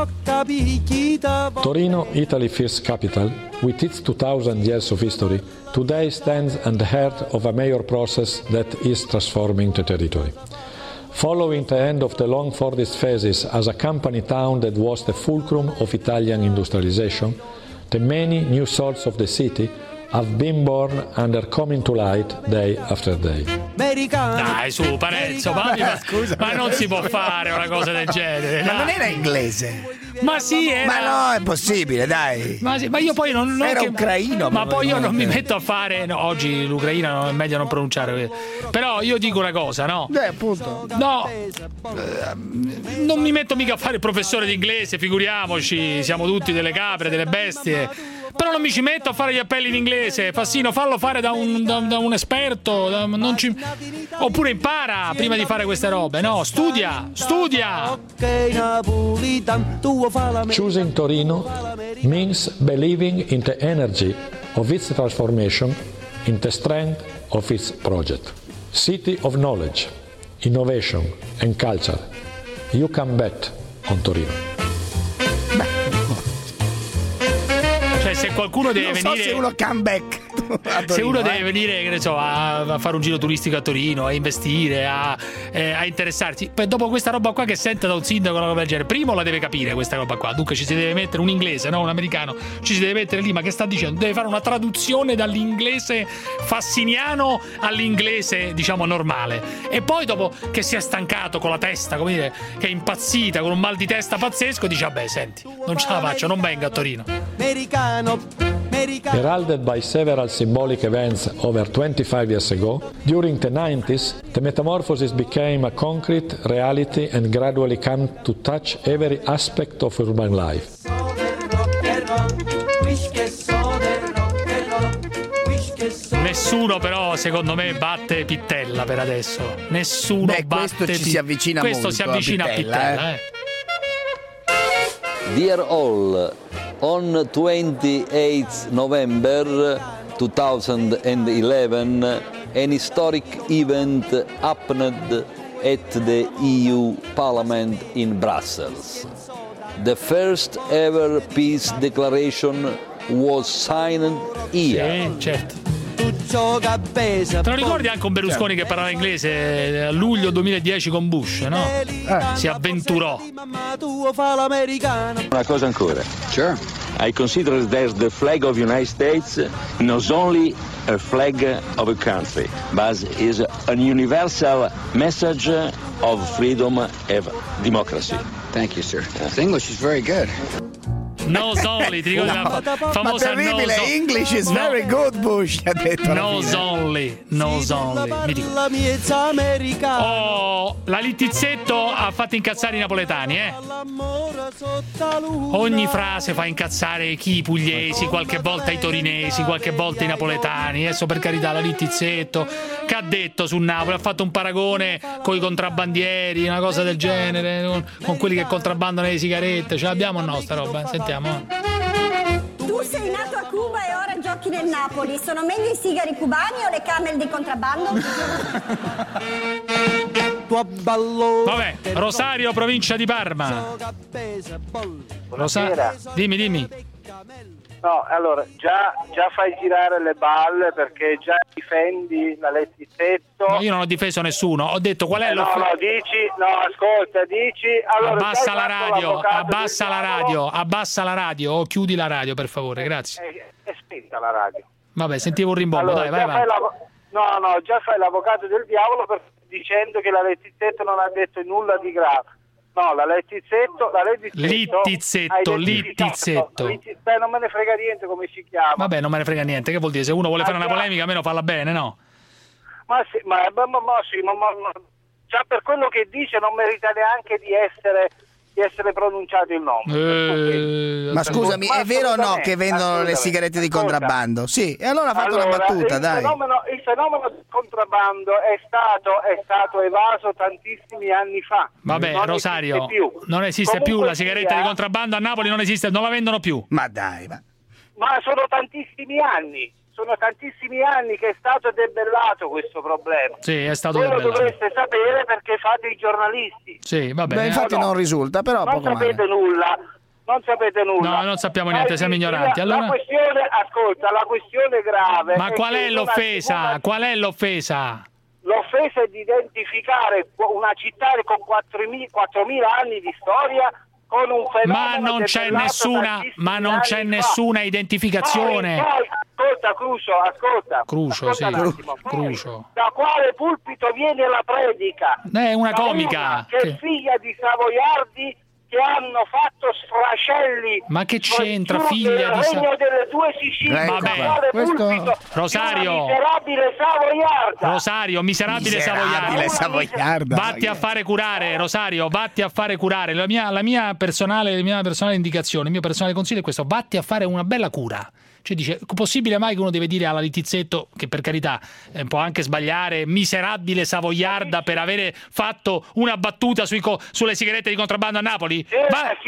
Torino, Italy first capital, with its 2000 years of history, today stands at the heart of a major process that is transforming the territory. Following the end of the long Fordist phases as a company town that was the fulcrum of Italian industrialization, the many new souls of the city have been born and are coming to light day after day. Dai, su, Parenzo, ma non si può fare una cosa del genere. Ma non era inglese? Ma sì, era. Ma no, è possibile, dai. Ma io poi non era ucraino. Ma poi io non mi metto a fare. No, oggi l'ucraina è meglio non pronunciare. Però io dico una cosa, no? Appunto. No, non mi metto mica a fare il professore di inglese, figuriamoci, siamo tutti delle capre, delle bestie. Però non mi ci metto a fare gli appelli in inglese. Fassino, fallo fare da un esperto. Oppure impara prima di fare queste robe. No, studia. Choosing Torino means believing in the energy of its transformation, in the strength of its project. City of knowledge, innovation and culture. You can bet on Torino. Cioè, se qualcuno deve venire, se uno comeback se uno deve venire, che ne so, a fare un giro turistico a Torino, a investire, a interessarsi, poi dopo questa roba qua che sente da un sindaco, una roba del genere, primo la deve capire questa roba qua. Dunque ci si deve mettere un inglese, no, un americano, ci si deve mettere lì, ma che sta dicendo? Deve fare una traduzione dall'inglese fassiniano all'inglese, diciamo, normale. E poi dopo che si è stancato con la testa, come dire, che è impazzita, con un mal di testa pazzesco, dice vabbè, senti, non ce la faccio, non venga a Torino. Heralded by several symbolic events over 25 years ago, during the 90s, the metamorphosis became a concrete reality and gradually came to touch every aspect of urban life. Nessuno però, secondo me, batte Pittella per adesso. Nessuno batte. Questo ci si avvicina questo molto. Si avvicina a Pittella. Dear all, on 28 November 2011, an historic event happened at the EU Parliament in Brussels. The first ever peace declaration was signed here. Sì, certo. Te lo ricordi anche un Berlusconi che parlava inglese a luglio 2010 con Bush, no? Si avventurò. Una cosa ancora. Sure. I consider that the flag of the United States not only a flag of a country, but is a universal message of freedom and democracy. Thank you, sir. His English is very good. Nose only, ti ricordi la famosa terribile, nose English is very good, Bush, ha detto. Nose only. Oh, la Littizzetto ha fatto incazzare i napoletani, Ogni frase fa incazzare chi? I pugliesi, qualche volta i torinesi, qualche volta i napoletani. Adesso per carità la Littizzetto che ha detto su Napoli, ha fatto un paragone con i contrabbandieri, una cosa del genere, con quelli che contrabbandano le sigarette. Ce l'abbiamo o no sta roba? Sentiamo. Tu sei nato a Cuba e ora giochi nel Napoli. Sono meglio i sigari cubani o le camel di contrabbando? Vabbè, Rosario, provincia di Parma. Dimmi. No, allora, già fai girare le balle perché già difendi la Littizzetto. No, io non ho difeso nessuno, ho detto qual è ascolta, dici... Allora, abbassa la radio, o chiudi la radio per favore, grazie. È spenta la radio. Vabbè, sentivo un rimbombo, allora, vai. Già fai l'avvocato del diavolo dicendo che la Littizzetto non ha detto nulla di grave. No, la Littizzetto. Beh, non me ne frega niente come si chiama. Vabbè, non me ne frega niente. Che vuol dire? Se uno vuole fare una polemica, almeno farla bene, no? Ma già per quello che dice non merita neanche di essere pronunciato il nome. Ma scusami, è vero o no che vendono le sigarette di contrabbando? Sì, e allora ha fatto una battuta, dai. Il fenomeno del contrabbando è stato evaso tantissimi anni fa. Vabbè, Rosario, non esiste più la sigaretta di contrabbando a Napoli, non esiste, non la vendono più. Ma dai, ma sono tantissimi anni. Sono tantissimi anni che è stato debellato questo problema. Sì, è stato debellato. Voi lo dovreste sapere perché fate i giornalisti. Sì, va bene. Beh, infatti non risulta, però non sapete nulla. Non sapete nulla. No, non sappiamo niente, siamo ignoranti. Allora... la questione grave. Ma qual è l'offesa? Qual è l'offesa? L'offesa è di identificare una città con 4.000 anni di storia con un fenomeno ma non c'è nessuna identificazione. Poi, ascolta. Crucio. Da quale pulpito viene la predica? È una comica. Che è figlia di savoiardi che hanno fatto sfracelli. Ma che c'entra figlia di Regno delle Due Sicilie? Vabbè, Rosario, miserabile savoiarda. Rosario, miserabile savoiarda. Vatti a fare curare, Rosario, vatti a fare curare. La mia personale indicazione, il mio personale consiglio è questo: vatti a fare una bella cura. Cioè dice, possibile mai che uno deve dire alla Littizzetto, che per carità può anche sbagliare, miserabile savoiarda per avere fatto una battuta sulle sigarette di contrabbando a Napoli? Si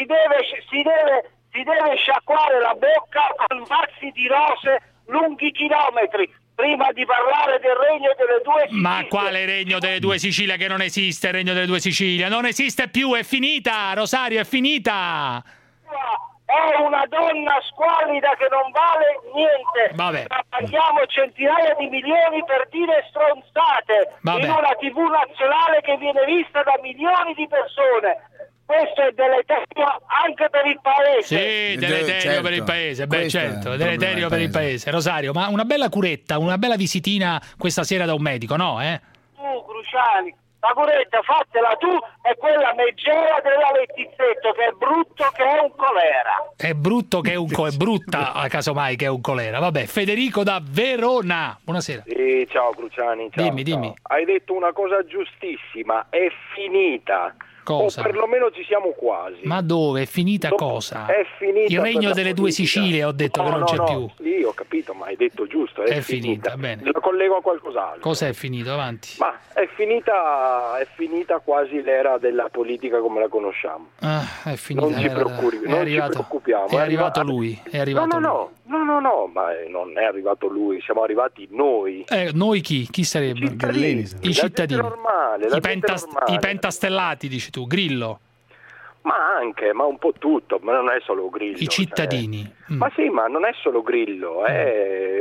deve sciacquare la bocca con mazzi di rose lunghi chilometri prima di parlare del Regno delle Due Sicilie. Ma quale Regno delle Due Sicilie? Che non esiste il Regno delle Due Sicilie, non esiste più, è finita, Rosario, è finita. È una donna squallida che non vale niente. Vabbè. Paghiamo centinaia di milioni per dire stronzate. Vabbè. In una TV nazionale che viene vista da milioni di persone. Questo è deleterio anche per il paese. Sì, deleterio per il paese. Beh, certo, deleterio per il paese. Rosario, ma una bella curetta, una bella visitina questa sera da un medico, no? Cruciani. La curetta fatela tu e quella meggera della Littizzetto, che è brutto che è un colera. È brutto che è un colera, è brutta casomai che è un colera. Vabbè, Federico da Verona. Buonasera. Sì, ciao Cruciani, ciao. Dimmi. Hai detto una cosa giustissima, è finita. Cosa? O perlomeno ci siamo quasi. Ma dove? È finita cosa? È finita. Il Regno delle Due Sicilie, ho detto che non c'è più. Sì, ho capito, ma hai detto giusto. È finita, bene. Lo collego a qualcos'altro. Cos'è finito? Avanti. Ma è finita quasi l'era della politica come la conosciamo. È finita. Non ci preoccupiamo. È arrivato lui. No, ma non è arrivato lui, siamo arrivati noi. Noi chi? Chi sarebbe? I cittadini. Normale, I pentastellati, dici tu, Grillo. Ma anche, ma un po' tutto, ma non è solo Grillo. I cittadini. Ma sì, ma non è solo Grillo, è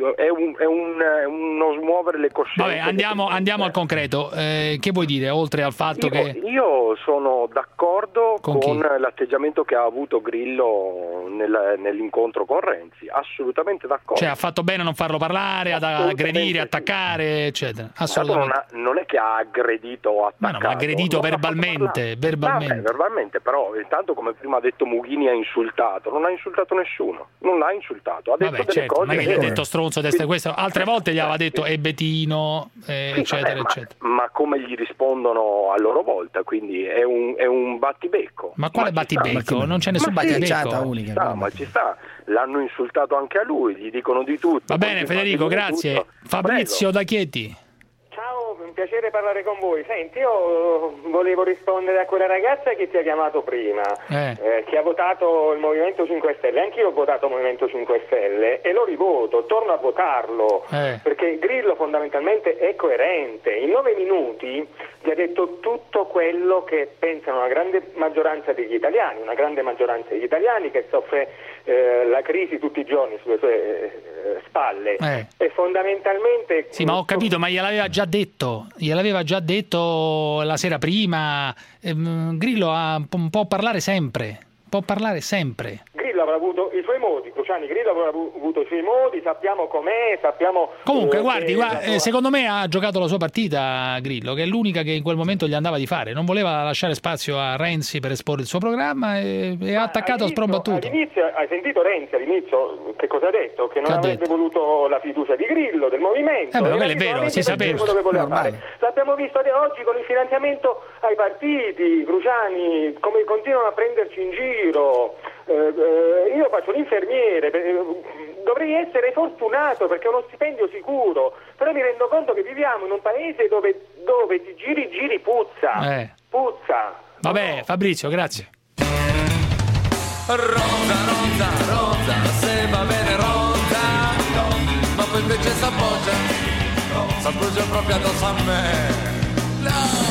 uno smuovere le coscienze. Vabbè, andiamo al concreto. Che vuoi dire, oltre al fatto che... Io sono d'accordo con l'atteggiamento che ha avuto Grillo nell'incontro con Renzi, assolutamente d'accordo. Cioè ha fatto bene a non farlo parlare, ad aggredire, attaccare, eccetera. Assolutamente. Non è che ha aggredito o attaccato. Ma no, ha aggredito verbalmente. Verbalmente assolutamente, però intanto, come prima ha detto Mughini, ha insultato, non ha insultato nessuno, non l'ha insultato, ha detto delle cose. Ma che gli ha detto stronzo, questo, altre volte gli aveva detto Betino, eccetera, eccetera. Ma come gli rispondono a loro volta, quindi è un battibecco. Ma quale battibecco? Non c'è nessun battibecco. Ma ci sta, l'hanno insultato anche a lui, gli dicono di tutto. Va bene Federico, grazie. Tutto. Fabrizio da Chieti. Ciao, un piacere parlare con voi. Senti, io volevo rispondere a quella ragazza che ti ha chiamato prima, che ha votato il Movimento 5 Stelle. Anch'io ho votato il Movimento 5 Stelle e lo rivoto, torno a votarlo, perché Grillo fondamentalmente è coerente. In 9 minuti gli ha detto tutto quello che pensano una grande maggioranza degli italiani, che soffre la crisi tutti i giorni sulle sue spalle. E fondamentalmente... Sì, ma ho capito, ma gliel'aveva già detto la sera prima. Grillo può parlare sempre. Grillo avrà avuto i suoi modi, Cruciani, sappiamo com'è, sappiamo... Comunque, guardi, secondo me ha giocato la sua partita Grillo, che è l'unica che in quel momento gli andava di fare. Non voleva lasciare spazio a Renzi per esporre il suo programma e ha attaccato a sprombattuto. Hai sentito Renzi all'inizio che cosa ha detto? Che non avrebbe voluto la fiducia di Grillo, del movimento. Quello è vero, si sapeva. L'abbiamo visto oggi con il finanziamento ai partiti, Cruciani, come continuano a prenderci in giro. Io faccio l'infermiere, dovrei essere fortunato perché è uno stipendio sicuro, però mi rendo conto che viviamo in un paese dove ti giri puzza. Vabbè, Fabrizio, grazie. Rosa, se va bene rosa, ma poi invece s'appoggia proprio addosso a me. No.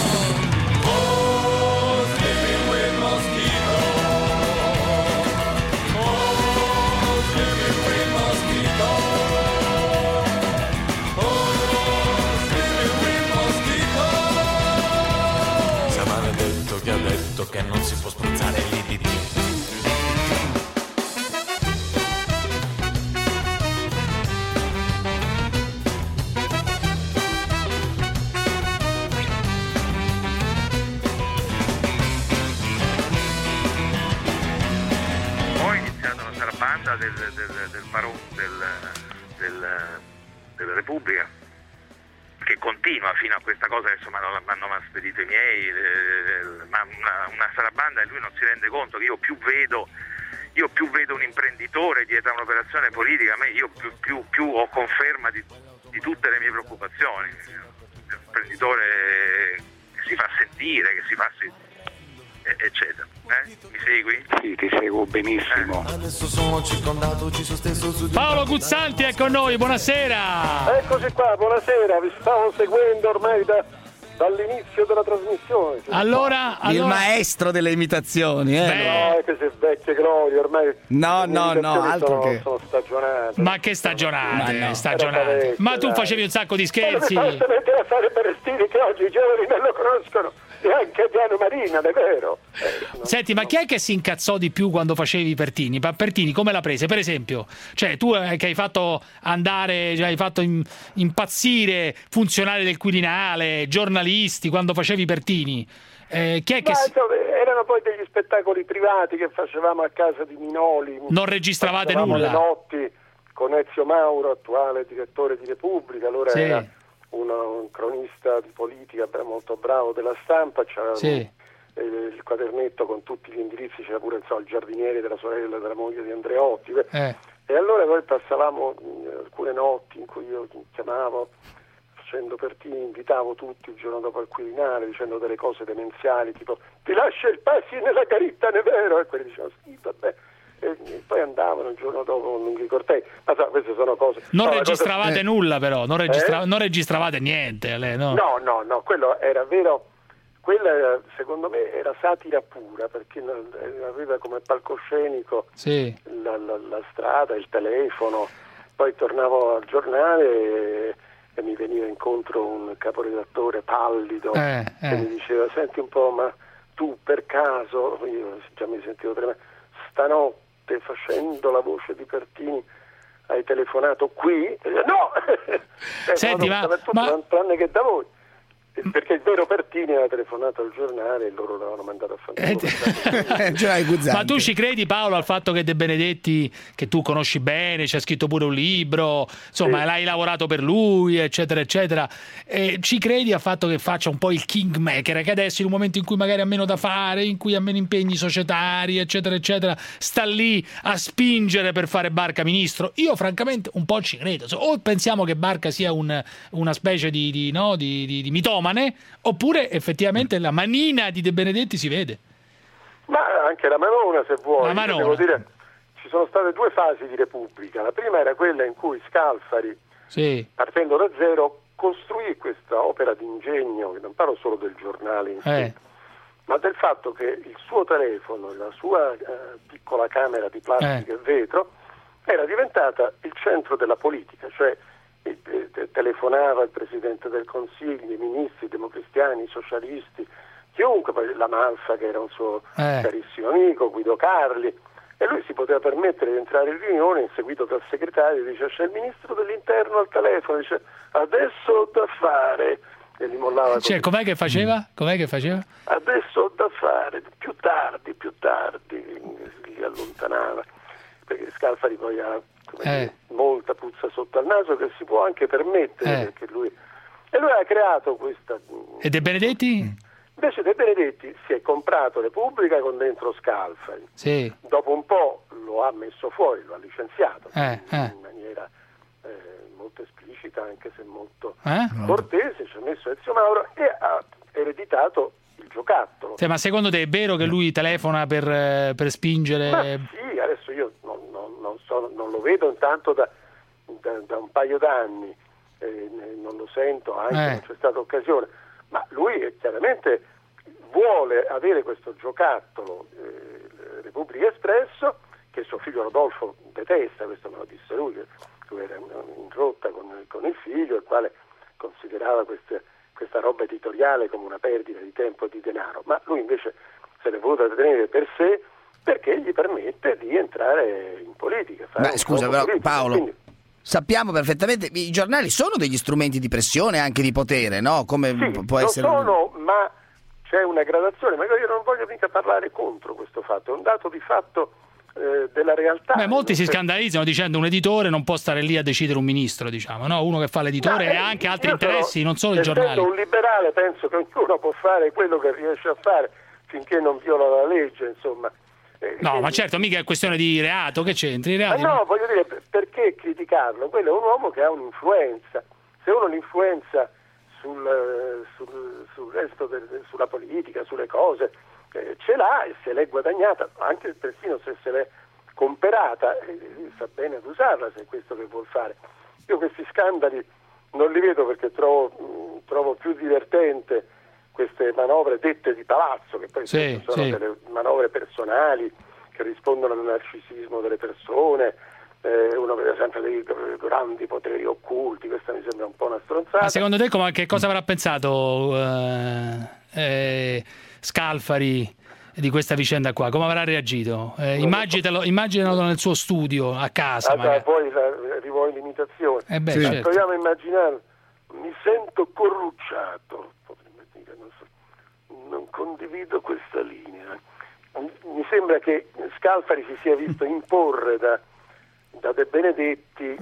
Che ha detto che non si può spruzzare l'IDD. Poi è iniziata la sarabanda del Barone della Repubblica, che continua fino a questa cosa. Adesso mi hanno spedito i miei, ma una sarabanda, e lui non si rende conto che io più vedo un imprenditore dietro a un'operazione politica, io più ho conferma di tutte le mie preoccupazioni. Un imprenditore che si fa sentire, che si fa eccetera. Mi segui? Sì, ti seguo benissimo. Adesso sono circondato, stesso su Paolo Guzzanti è con noi, buonasera. Eccoci qua, buonasera, vi stavo seguendo ormai dall'inizio della trasmissione. Allora, il maestro delle imitazioni, No, queste vecchie glorie ormai. No, altro sono stagionate. Ma che stagionate? Stagionate. Ma tu facevi un sacco di scherzi. Ma basta mettere a fare Berrettini, che oggi i giovani non lo conoscono, e anche Piano Marina, davvero. Senti, ma chi è che si incazzò di più quando facevi Pertini? Pertini come l'ha prese? Per esempio, cioè tu che hai fatto andare, hai fatto impazzire funzionari del Quirinale, giornalisti quando facevi Pertini. Chi è che erano poi degli spettacoli privati che facevamo a casa di Minoli. Non registravate nulla? Le notti con Ezio Mauro, attuale direttore di Repubblica, allora era un cronista di politica molto bravo della Stampa, c'era il quadernetto con tutti gli indirizzi, c'era pure il giardiniere della sorella della moglie di Andreotti, e allora poi passavamo alcune notti in cui io chiamavo facendo Pertini, invitavo tutti il giorno dopo al Quirinale dicendo delle cose demenziali tipo ti lascia il passi nella caritta, ne vero? E quelli dicevano sì, vabbè. E poi andavano il giorno dopo con lunghi cortei. Ma queste sono cose. Non registravate nulla, però, non registravate niente. No, quello era vero. Quella secondo me era satira pura, perché aveva come palcoscenico la strada, il telefono. Poi tornavo al giornale e mi veniva incontro un caporedattore pallido che mi diceva senti un po', ma tu per caso, io già mi sentivo tremare, stanotte facendo la voce di Pertini hai telefonato qui? No! Senti, ma tranne che da voi. Perché il vero Pertini aveva telefonato al giornale e loro l'avevano mandato a fanculo. Ma tu ci credi, Paolo, al fatto che De Benedetti, che tu conosci bene, ci ha scritto pure un libro, insomma, l'hai lavorato per lui, eccetera, eccetera, ci credi al fatto che faccia un po' il kingmaker, che adesso in un momento in cui magari ha meno da fare, in cui ha meno impegni societari, eccetera, eccetera, sta lì a spingere per fare Barca ministro? Io francamente un po' ci credo. O pensiamo che Barca sia una specie di mitomane, oppure effettivamente la manina di De Benedetti si vede. Ma anche la manona, se vuoi. La manona. Devo dire, ci sono state 2 fasi di Repubblica. La prima era quella in cui Scalfari, partendo da zero, costruì questa opera di ingegno, che non parlo solo del giornale in sé, ma del fatto che il suo telefono, la sua piccola camera di plastica e vetro, era diventata il centro della politica, cioè telefonava il Presidente del Consiglio, i ministri, i democristiani, i socialisti, chiunque, poi la Malfa che era un suo carissimo amico, Guido Carli, e lui si poteva permettere di entrare in riunione seguito dal segretario, dice c'è il ministro dell'interno al telefono, dice adesso ho da fare, e li mollava così. Com'è che faceva? Adesso ho da fare, più tardi, li allontanava, perché Scalfari poi ha molta puzza sotto al naso che si può anche permettere, perché lui ha creato questa. E De Benedetti? Invece De Benedetti si è comprato Repubblica con dentro Scalfari, dopo un po' lo ha messo fuori, lo ha licenziato in maniera molto esplicita, anche se molto cortese, ci ha messo Ezio Mauro e ha ereditato il giocattolo. Ma secondo te è vero che lui telefona per spingere? Ma sì, adesso io non lo vedo intanto da un paio d'anni, non lo sento, anche non c'è stata occasione, ma lui chiaramente vuole avere questo giocattolo Repubblica Espresso, che suo figlio Rodolfo detesta, questo me lo disse lui, che lui era in rotta con il figlio, il quale considerava questa roba editoriale come una perdita di tempo e di denaro, ma lui invece se l'è voluta tenere per sé, perché gli permette di entrare in politica. Scusa, però Paolo, quindi, sappiamo perfettamente, i giornali sono degli strumenti di pressione, anche di potere, no? Come può essere? Sono, ma c'è una gradazione, ma io non voglio mica parlare contro questo fatto, è un dato di fatto della realtà. Molti si scandalizzano dicendo un editore non può stare lì a decidere un ministro, diciamo, no? Uno che fa l'editore e ha anche altri interessi, non solo i giornali. Un liberale penso che ognuno può fare quello che riesce a fare finché non viola la legge, insomma. No, ma certo, mica è questione di reato, che c'entri? No, voglio dire, perché criticarlo? Quello è un uomo che ha un'influenza. Se uno l'influenza sul resto, sulla politica, sulle cose, ce l'ha e se l'è guadagnata, anche persino se l'è comperata, sa bene ad usarla, se è questo che vuol fare. Io questi scandali non li vedo perché trovo più divertente queste manovre dette di palazzo, che poi sono delle manovre personali che rispondono al narcisismo delle persone, uno vede sempre dei grandi poteri occulti, questa mi sembra un po' una stronzata. Ma secondo te che cosa avrà pensato Scalfari di questa vicenda qua? Come avrà reagito? Immaginalo nel suo studio a casa. Poi rivuoi l'imitazione. Certo. Proviamo a immaginare, mi sento corrucciato, non condivido questa linea. Mi sembra che Scalfari si sia visto imporre da De Benedetti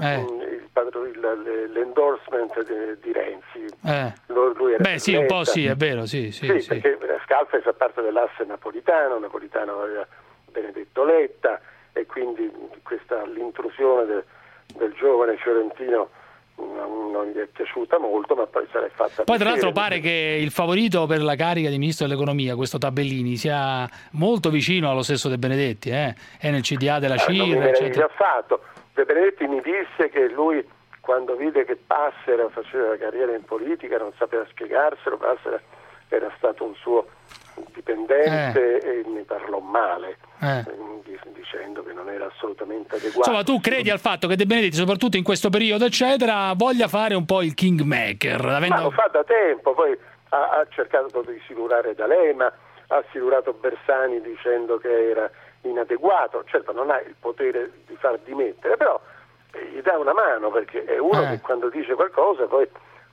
l'endorsement di Renzi. Lui era un po' sì, è vero, sì. Perché Scalfari fa parte dell'asse napolitano aveva Benedetto Letta, e quindi l'intrusione del giovane fiorentino non gli è piaciuta molto, ma poi se l'è fatta. Poi tra l'altro pare che il favorito per la carica di ministro dell'economia, questo Tabellini, sia molto vicino allo stesso De Benedetti, è nel CDA della CIR. Non mi meraviglia affatto. De Benedetti mi disse che lui, quando vide che Passera faceva la carriera in politica, non sapeva spiegarselo. Passera era stato un suo dipendente e mi parlò male, dicendo che non era assolutamente adeguato. Insomma, tu credi al fatto che De Benedetti, soprattutto in questo periodo eccetera, voglia fare un po' il kingmaker? Ma lo fa da tempo, poi ha cercato di silurare D'Alema, ha silurato Bersani dicendo che era inadeguato. Certo non ha il potere di far dimettere, però gli dà una mano, perché è uno che quando dice qualcosa poi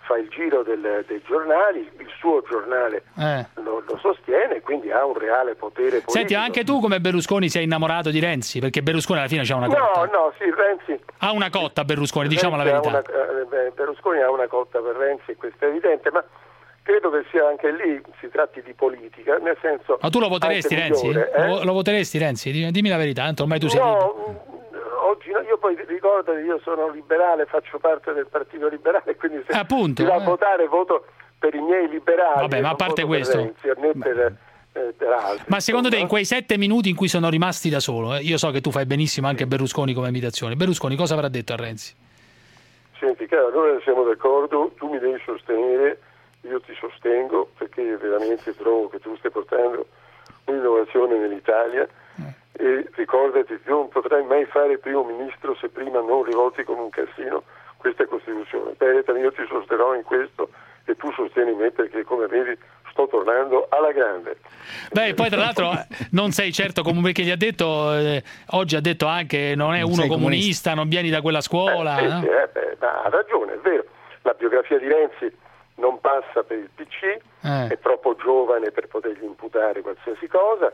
fa il giro dei giornali, il suo giornale lo sostiene, quindi ha un reale potere politico. Senti, anche tu come Berlusconi sei innamorato di Renzi? Perché Berlusconi alla fine c'ha una cotta. No, sì, Renzi... Ha una cotta Berlusconi, diciamo la verità. Berlusconi ha una cotta per Renzi, questo è evidente, ma credo che sia anche lì, si tratti di politica, nel senso... Ma tu lo voteresti Renzi? Lo voteresti Renzi? Dimmi la verità, tanto ormai tu sei... Oggi no, io poi ricordo che io sono liberale, faccio parte del Partito Liberale, quindi se appunto, mi va a votare voto per i miei liberali. Vabbè, ma a parte questo... Renzi, per altri. Ma secondo te in quei 7 minuti in cui sono rimasti da solo, io so che tu fai benissimo anche Berlusconi come imitazione, Berlusconi cosa avrà detto a Renzi? Senti, caro, noi siamo d'accordo, tu mi devi sostenere, io ti sostengo, perché veramente trovo che tu stai portando un'innovazione nell'Italia. E ricordati, non potrai mai fare primo ministro se prima non rivolti come un cassino questa Costituzione. Peretani, io ti sosterrò in questo e tu sostieni me, perché come vedi sto tornando alla grande. Beh, poi tra l'altro non sei certo come che gli ha detto, oggi ha detto anche non è uno comunista, non vieni da quella scuola. Sì, no? ma ha ragione, è vero. La biografia di Renzi non passa per il PC, è troppo giovane per potergli imputare qualsiasi cosa.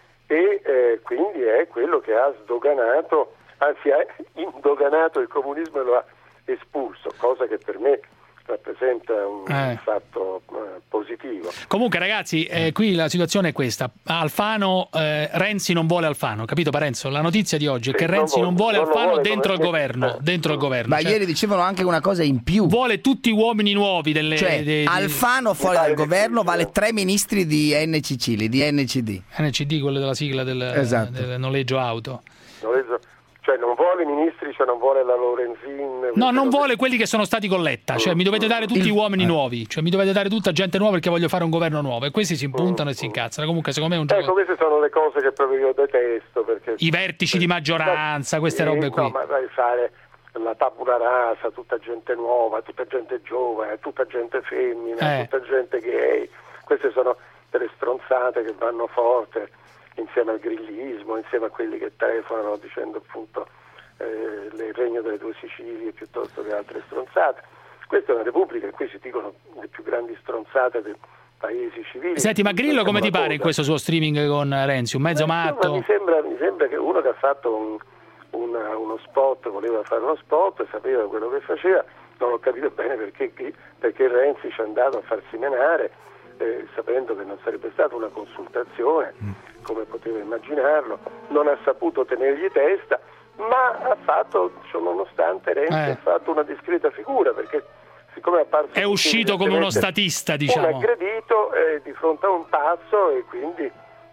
E quindi è quello che ha sdoganato, anzi ha indoganato il comunismo e lo ha espulso, cosa che per me rappresenta un fatto positivo. Comunque ragazzi, qui la situazione è questa: Alfano, Renzi non vuole Alfano, capito Parenzo? La notizia di oggi è che Renzi non vuole Alfano dentro il governo, Ma ieri dicevano anche una cosa in più: vuole tutti uomini nuovi Alfano fuori dal governo vale 3 ministri di NCC, di NCD, quello della sigla del noleggio auto. Cioè non vuole i ministri, cioè non vuole la Lorenzin. No, non vuole quelli che sono stati con Letta, cioè mi dovete dare tutti uomini nuovi, cioè mi dovete dare tutta gente nuova perché voglio fare un governo nuovo, e questi si impuntano e si incazzano. Comunque secondo me è un gioco. Ecco, queste sono le cose che proprio io detesto, perché i vertici di maggioranza, queste robe qui. No, ma vai fare la tabula rasa, tutta gente nuova, tutta gente giovane, tutta gente femmina, tutta gente gay. Queste sono delle stronzate che vanno forte, insieme al grillismo, insieme a quelli che telefonano dicendo appunto il regno delle 2 Sicilie piuttosto che altre stronzate. Questa è una repubblica in cui si dicono le più grandi stronzate dei paesi civili. Senti, ma Grillo come ti pare in questo suo streaming con Renzi? Un mezzo matto? Mi sembra che uno che ha fatto uno spot, voleva fare uno spot, sapeva quello che faceva, non ho capito bene perché Renzi ci è andato a farsi menare, sapendo che non sarebbe stata una consultazione, come poteva immaginarlo, non ha saputo tenergli testa, ma ha fatto, nonostante Renzi ha fatto una discreta figura, perché siccome è uscito come uno statista, diciamo, un aggredito di fronte a un pazzo, e quindi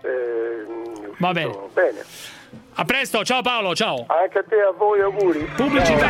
va bene. A presto, ciao Paolo, ciao. Anche a te, a voi, auguri. Pubblicità.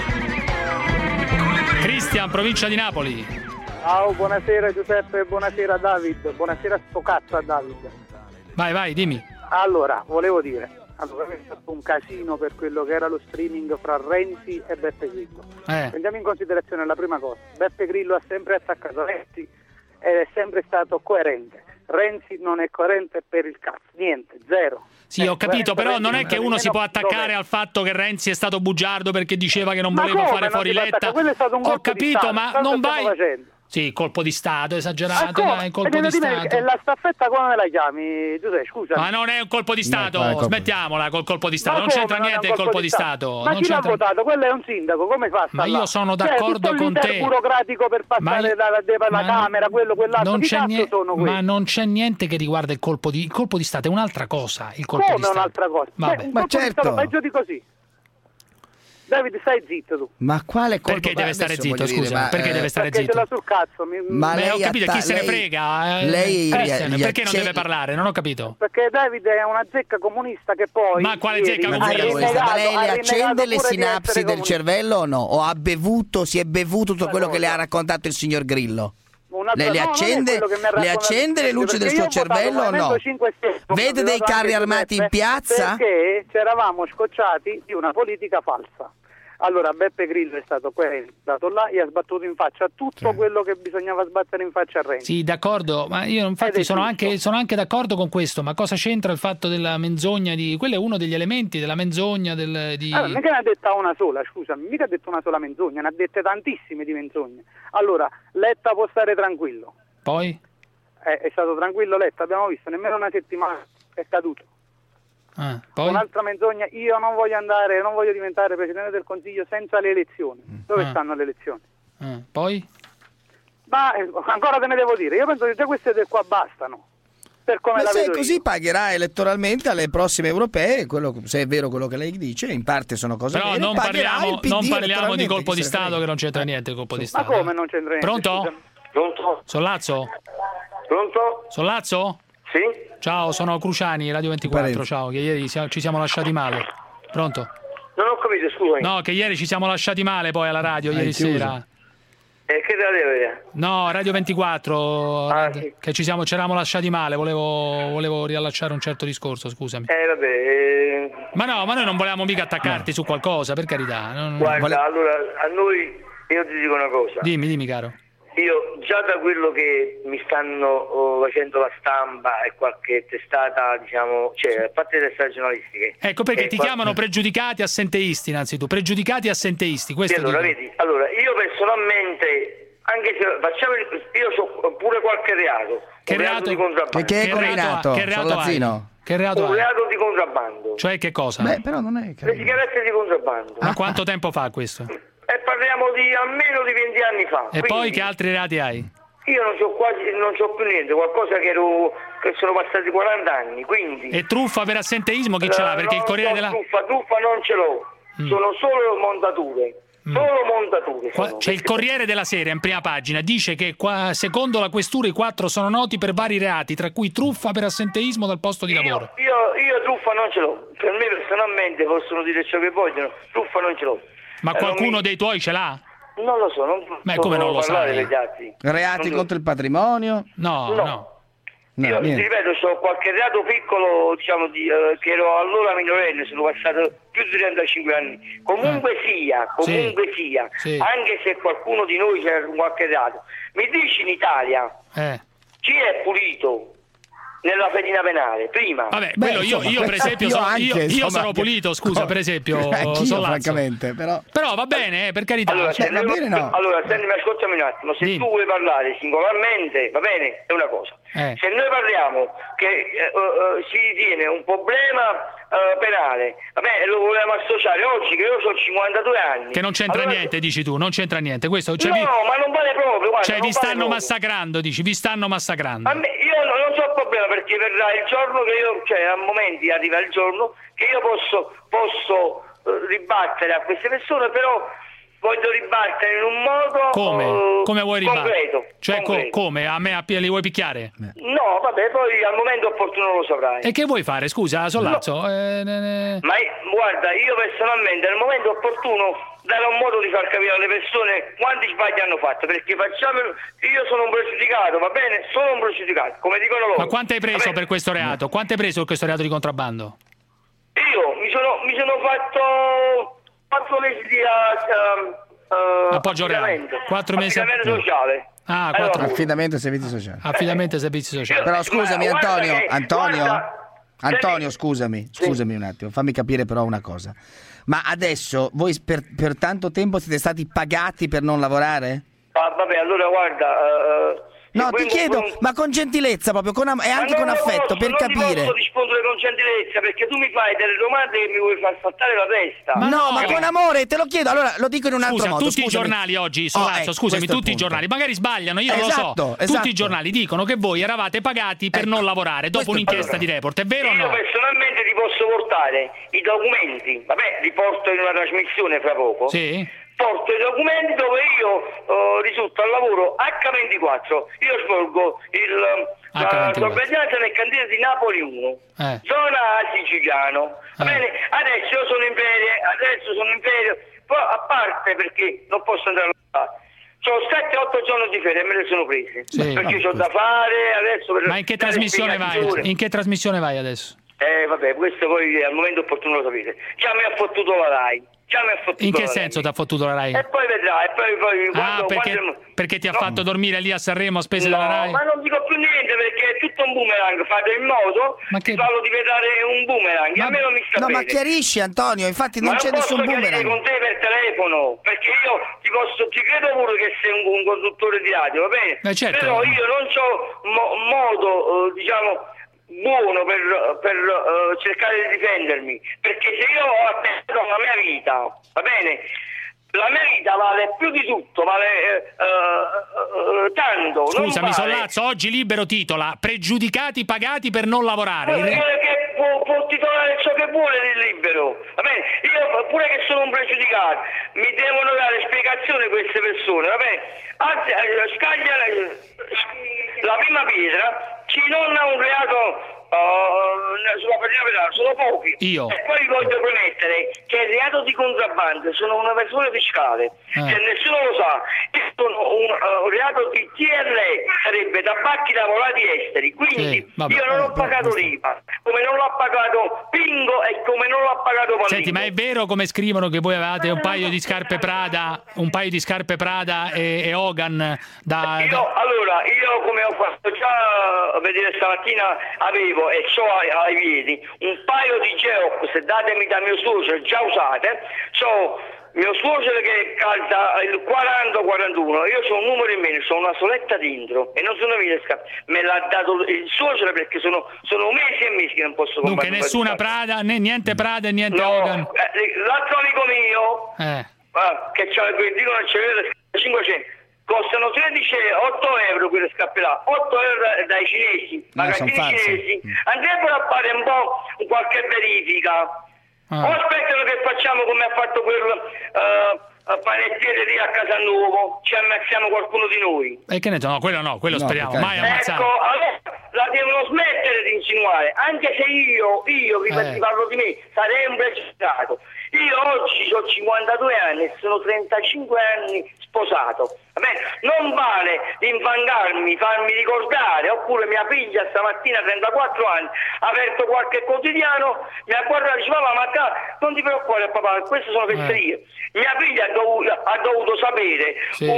Cristian, provincia di Napoli. Ciao, buonasera Giuseppe, buonasera David, buonasera sto cazzo a David. Vai, dimmi. Allora, volevo dire, è stato un casino per quello che era lo streaming fra Renzi e Beppe Grillo. Prendiamo in considerazione la prima cosa: Beppe Grillo ha sempre attaccato Renzi ed è sempre stato coerente. Renzi non è coerente per il cazzo, niente, zero. Sì, ho capito, però non è che uno si può attaccare al fatto che Renzi è stato bugiardo perché diceva che non voleva fare fuori Letta. Ho capito, ma non vai... Sì, colpo di Stato, esagerato, dai, colpo di Stato. E la staffetta come la chiami? Giuseppe, scusa. Ma non è un colpo di Stato, smettiamola col colpo di Stato, non c'entra niente il colpo di Stato. Ma chi l'ha votato? Quello è un sindaco, come fa? Ma io sono d'accordo con te. È burocratico per passare dalla Camera, quell'altro, ma non c'è niente che riguarda il colpo di Stato, è un'altra cosa il colpo di Stato. Come un'altra cosa? Ma certo. Peggio di così. David, stai zitto tu. Ma quale colpo? Perché deve stare zitto, scusa? Perché deve stare zitto? Perché ce l'ha sul cazzo. Ma lei ho capito, chi se ne frega? Perché non deve parlare? Non ho capito. Perché David è una zecca comunista che poi... Ma quale zecca comunista? Ma lei le accende le sinapsi del cervello o no? O si è bevuto tutto quello che le ha raccontato il signor Grillo? Le accende le luci del suo cervello o no? Vede dei carri armati in piazza? Perché ci eravamo scocciati di una politica falsa. Allora Beppe Grillo è stato andato là e ha sbattuto in faccia tutto quello che bisognava sbattere in faccia a Renzi. Sì, d'accordo, ma io infatti sono anche d'accordo con questo, ma cosa c'entra il fatto della menzogna quello è uno degli elementi della menzogna Allora, mica ne ha detta una sola, scusami, mica ha detto una sola menzogna, ne ha dette tantissime di menzogne. Allora, Letta può stare tranquillo. Poi? È stato tranquillo Letta, abbiamo visto, nemmeno una settimana è caduto. Poi? Un'altra menzogna, io non voglio diventare Presidente del Consiglio senza le elezioni. Dove stanno le elezioni? Poi? Ma ancora te ne devo dire, io penso che già queste qua bastano. Per come la vedo se così pagherà elettoralmente alle prossime europee, se è vero quello che lei dice, in parte sono cose vere. Però non parliamo di colpo di Stato, che non c'entra niente il colpo di Stato. Ma come non c'entra niente? Pronto? Pronto? Sollazzo? Pronto? Sollazzo? Sì? Ciao, sono Cruciani, Radio 24, ciao, che ieri ci siamo lasciati male. Pronto? Non ho capito, scusami. No, che ieri ci siamo lasciati male poi alla radio, ieri sera. Che radio è? No, Radio 24, sì. che c'eravamo lasciati male, volevo riallacciare un certo discorso, scusami. Vabbè. Ma noi non volevamo mica attaccarti su qualcosa, per carità. Guarda, allora, a noi, io ti dico una cosa. Dimmi caro. Io già da quello che mi stanno facendo la stampa e qualche testata, diciamo, cioè a parte le testate giornalistiche. Ecco perché ti chiamano pregiudicati assenteisti, innanzitutto, pregiudicati assenteisti, questo. Allora, vedi, io personalmente, anche se io ho pure qualche reato. Che reato di contrabbando. Che è combinato? Che reato hai? Che reato un reato di contrabbando. Cioè che cosa? Beh, però non è le sigarette di contrabbando. Ma quanto tempo fa questo? E parliamo di almeno di 20 anni fa. E poi che altri reati hai? Io non c'ho più niente, qualcosa che sono passati 40 anni, quindi. E truffa per assenteismo chi ce l'ha? Perché il Corriere della truffa non ce l'ho. Sono solo montature. Solo montature. C'è il Corriere della Sera in prima pagina, dice che secondo la questura i 4 sono noti per vari reati, tra cui truffa per assenteismo dal posto di lavoro. Io truffa non ce l'ho. Per me personalmente possono dire ciò che vogliono, truffa non ce l'ho. Ma qualcuno dei tuoi ce l'ha? Non lo so, Ma come non lo sai? Reati contro il patrimonio? No. Io ti ripeto, ho qualche reato piccolo, diciamo, che ero allora minorenne, sono passato più di 35 anni. Comunque sia, sì. Anche se qualcuno di noi c'è qualche reato, mi dici in Italia chi è pulito nella fedina penale prima? Vabbè, quello io per esempio sono pulito, scusa, per esempio, francamente, però va bene, per carità. Allora, sentimi, ascoltami un attimo, se tu vuoi parlare singolarmente, va bene, è una cosa. Se noi parliamo che si ritiene un problema penale, vabbè, lo volevamo associare oggi che io ho 52 anni. Che non c'entra niente, dici tu, non c'entra niente. Questo, ma non vale proprio, guarda. Cioè vi stanno massacrando, dici, vi stanno massacrando. Io non so il problema, perché verrà il giorno che io, cioè a momenti arriva il giorno che io posso ribattere a queste persone, però voglio ribattere in un modo come vuoi ribattere? Concreto. Cioè come? A me li vuoi picchiare? No, vabbè, poi al momento opportuno lo saprai. E che vuoi fare? Scusa, Sollazzo. No. Ma guarda, io personalmente nel momento opportuno darò un modo di far capire alle persone quanti sbagli hanno fatto, perché io sono un pregiudicato, va bene? Sono un pregiudicato, come dicono loro. Ma quanto hai preso per questo reato? Quanto hai preso per questo reato di contrabbando? Io mi sono fatto 4 mesi di appoggio reale. 4 mesi affidamento sociale. Affidamento ai servizi sociali. Affidamento ai servizi sociali. Però scusami Antonio, scusami un attimo, fammi capire però una cosa. Ma adesso voi per tanto tempo siete stati pagati per non lavorare? Vabbè, allora guarda, no, ti chiedo, ma con gentilezza proprio, e anche con affetto, per capire. Non posso rispondere con gentilezza, perché tu mi fai delle domande che mi vuoi far saltare la testa. Ma con amore, te lo chiedo. Allora lo dico in un altro modo. Tutti i giornali oggi, scusami, tutti i giornali magari sbagliano, io non lo so. Tutti i giornali dicono che voi eravate pagati per non lavorare dopo un'inchiesta di Report, è vero o no? Io personalmente ti posso portare i documenti, vabbè, li porto in una trasmissione fra poco. Sì. Porto i documenti dove io risulto al lavoro H24, io svolgo la sorveglianza nel cantiere di Napoli 1, zona siciliano. Va bene? Adesso io sono in ferie, poi a parte perché non posso andare a lavorare. Sono 7-8 giorni di ferie e me le sono prese, perché ho da fare adesso. Ma in che trasmissione vai? In che trasmissione vai adesso? Vabbè, questo poi al momento opportuno lo sapete. Già mi ha fottuto la RAI. Già mi ha fottuto. In che senso ti ha fottuto la Rai? E poi vedrai, perché ti ha fatto dormire lì a Sanremo a spese della Rai? Ma non dico più niente perché è tutto un boomerang, fate in modo di farlo diventare un boomerang. A me non mi sta bene. Ma chiarisci, Antonio, infatti non c'è nessun boomerang. Ma non posso chiarire con te per telefono, perché io ti credo pure che sei un conduttore di radio, va bene? Certo. Però io non so modo, diciamo, buono per cercare di difendermi, perché se io ho attestato la mia vita, va bene, la mia vita vale più di tutto, vale tanto. Scusami, Sollazzo, oggi Libero titola pregiudicati pagati per non lavorare. Che può titolare ciò che vuole del Libero, va bene? Io pure che sono un pregiudicato, mi devono dare spiegazioni queste persone, va bene? Anzi, scaglia la prima pietra. Chi non ha un reato sulla partita penale sono pochi. Io. E poi voglio premettere che il reato di contrabbando sono una persona fiscale. Se nessuno lo sa, che sono un reato di TRE, sarebbe tabacchi lavorati esteri. Quindi io non ho pagato l'IVA, come non l'ho pagato Pingo e come non l'ho pagato Pallingo. Senti, ma è vero come scrivono che voi avevate un paio di scarpe Prada, e Hogan Allora, io come ho fatto già vedere stamattina, avevo e so ai piedi un paio di Geox, datemi da mio suocero, già usate. Mio suocero che calza il 40-41, io sono un numero in meno, sono una soletta dentro e non sono mille scarpe. Me l'ha dato il suocero perché sono mesi e mesi che non posso comprare. Dunque nessuna Prada, niente Prada e niente Hogan. L'altro amico mio, che dicono che c'è 500. Costano 8 euro quelle scarpe là, 8 euro dai cinesi, magazzini cinesi. Andrebbero a fare un po' qualche verifica. O aspettano che facciamo come ha fatto quel panettiere lì a Casanuovo, ci ammazziamo qualcuno di noi. E che ne so, quello speriamo, mai ammazzato. Ecco, allora la devono smettere di insinuare, anche se io parlo di me, sarei un pregiudicato. Io oggi ho 52 anni e sono 35 anni sposato. Non vale infangarmi, farmi ricordare, oppure mia figlia stamattina, 34 anni, ha aperto qualche quotidiano, mi ha guardato e dice: ma non ti preoccupare papà, queste sono fesserie. Mia figlia ha dovuto sapere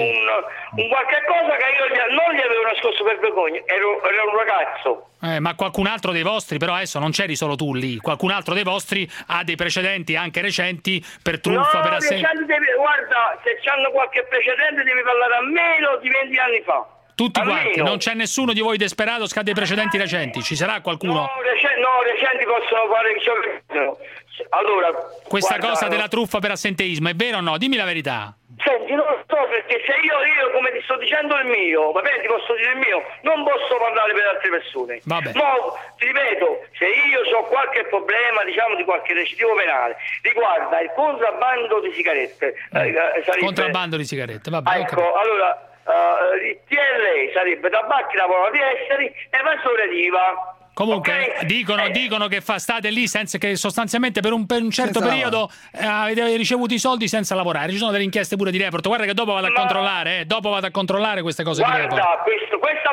un qualche cosa che io non gli avevo nascosto per vergogna, ero un ragazzo. Ma qualcun altro dei vostri, però adesso non c'eri solo tu lì, qualcun altro dei vostri ha dei precedenti anche recenti per truffa, per guarda, se c'hanno qualche precedente devi parlare almeno di 20 anni fa. Tutti quanti, non c'è nessuno di voi desperato che ha dei precedenti recenti, ci sarà qualcuno? No, recenti possono fare ciò che... Allora, questa cosa della truffa per assenteismo, è vero o no? Dimmi la verità. Senti, non lo so, perché se io come ti sto dicendo il mio, va bene, ti posso dire il mio, non posso parlare per altre persone. Vabbè. No, ti ripeto, se io ho qualche problema, diciamo, di qualche recidivo penale, riguarda il contrabbando di sigarette. Contrabbando di sigarette, vabbè. Ecco, allora, il TRE sarebbe tabacchi lavorati esteri e evasore di IVA. Comunque dicono che state lì senza che sostanzialmente per un certo periodo avete ricevuto i soldi senza lavorare. Ci sono delle inchieste pure di Report. Guarda che dopo vado a controllare, queste cose di Report. Questa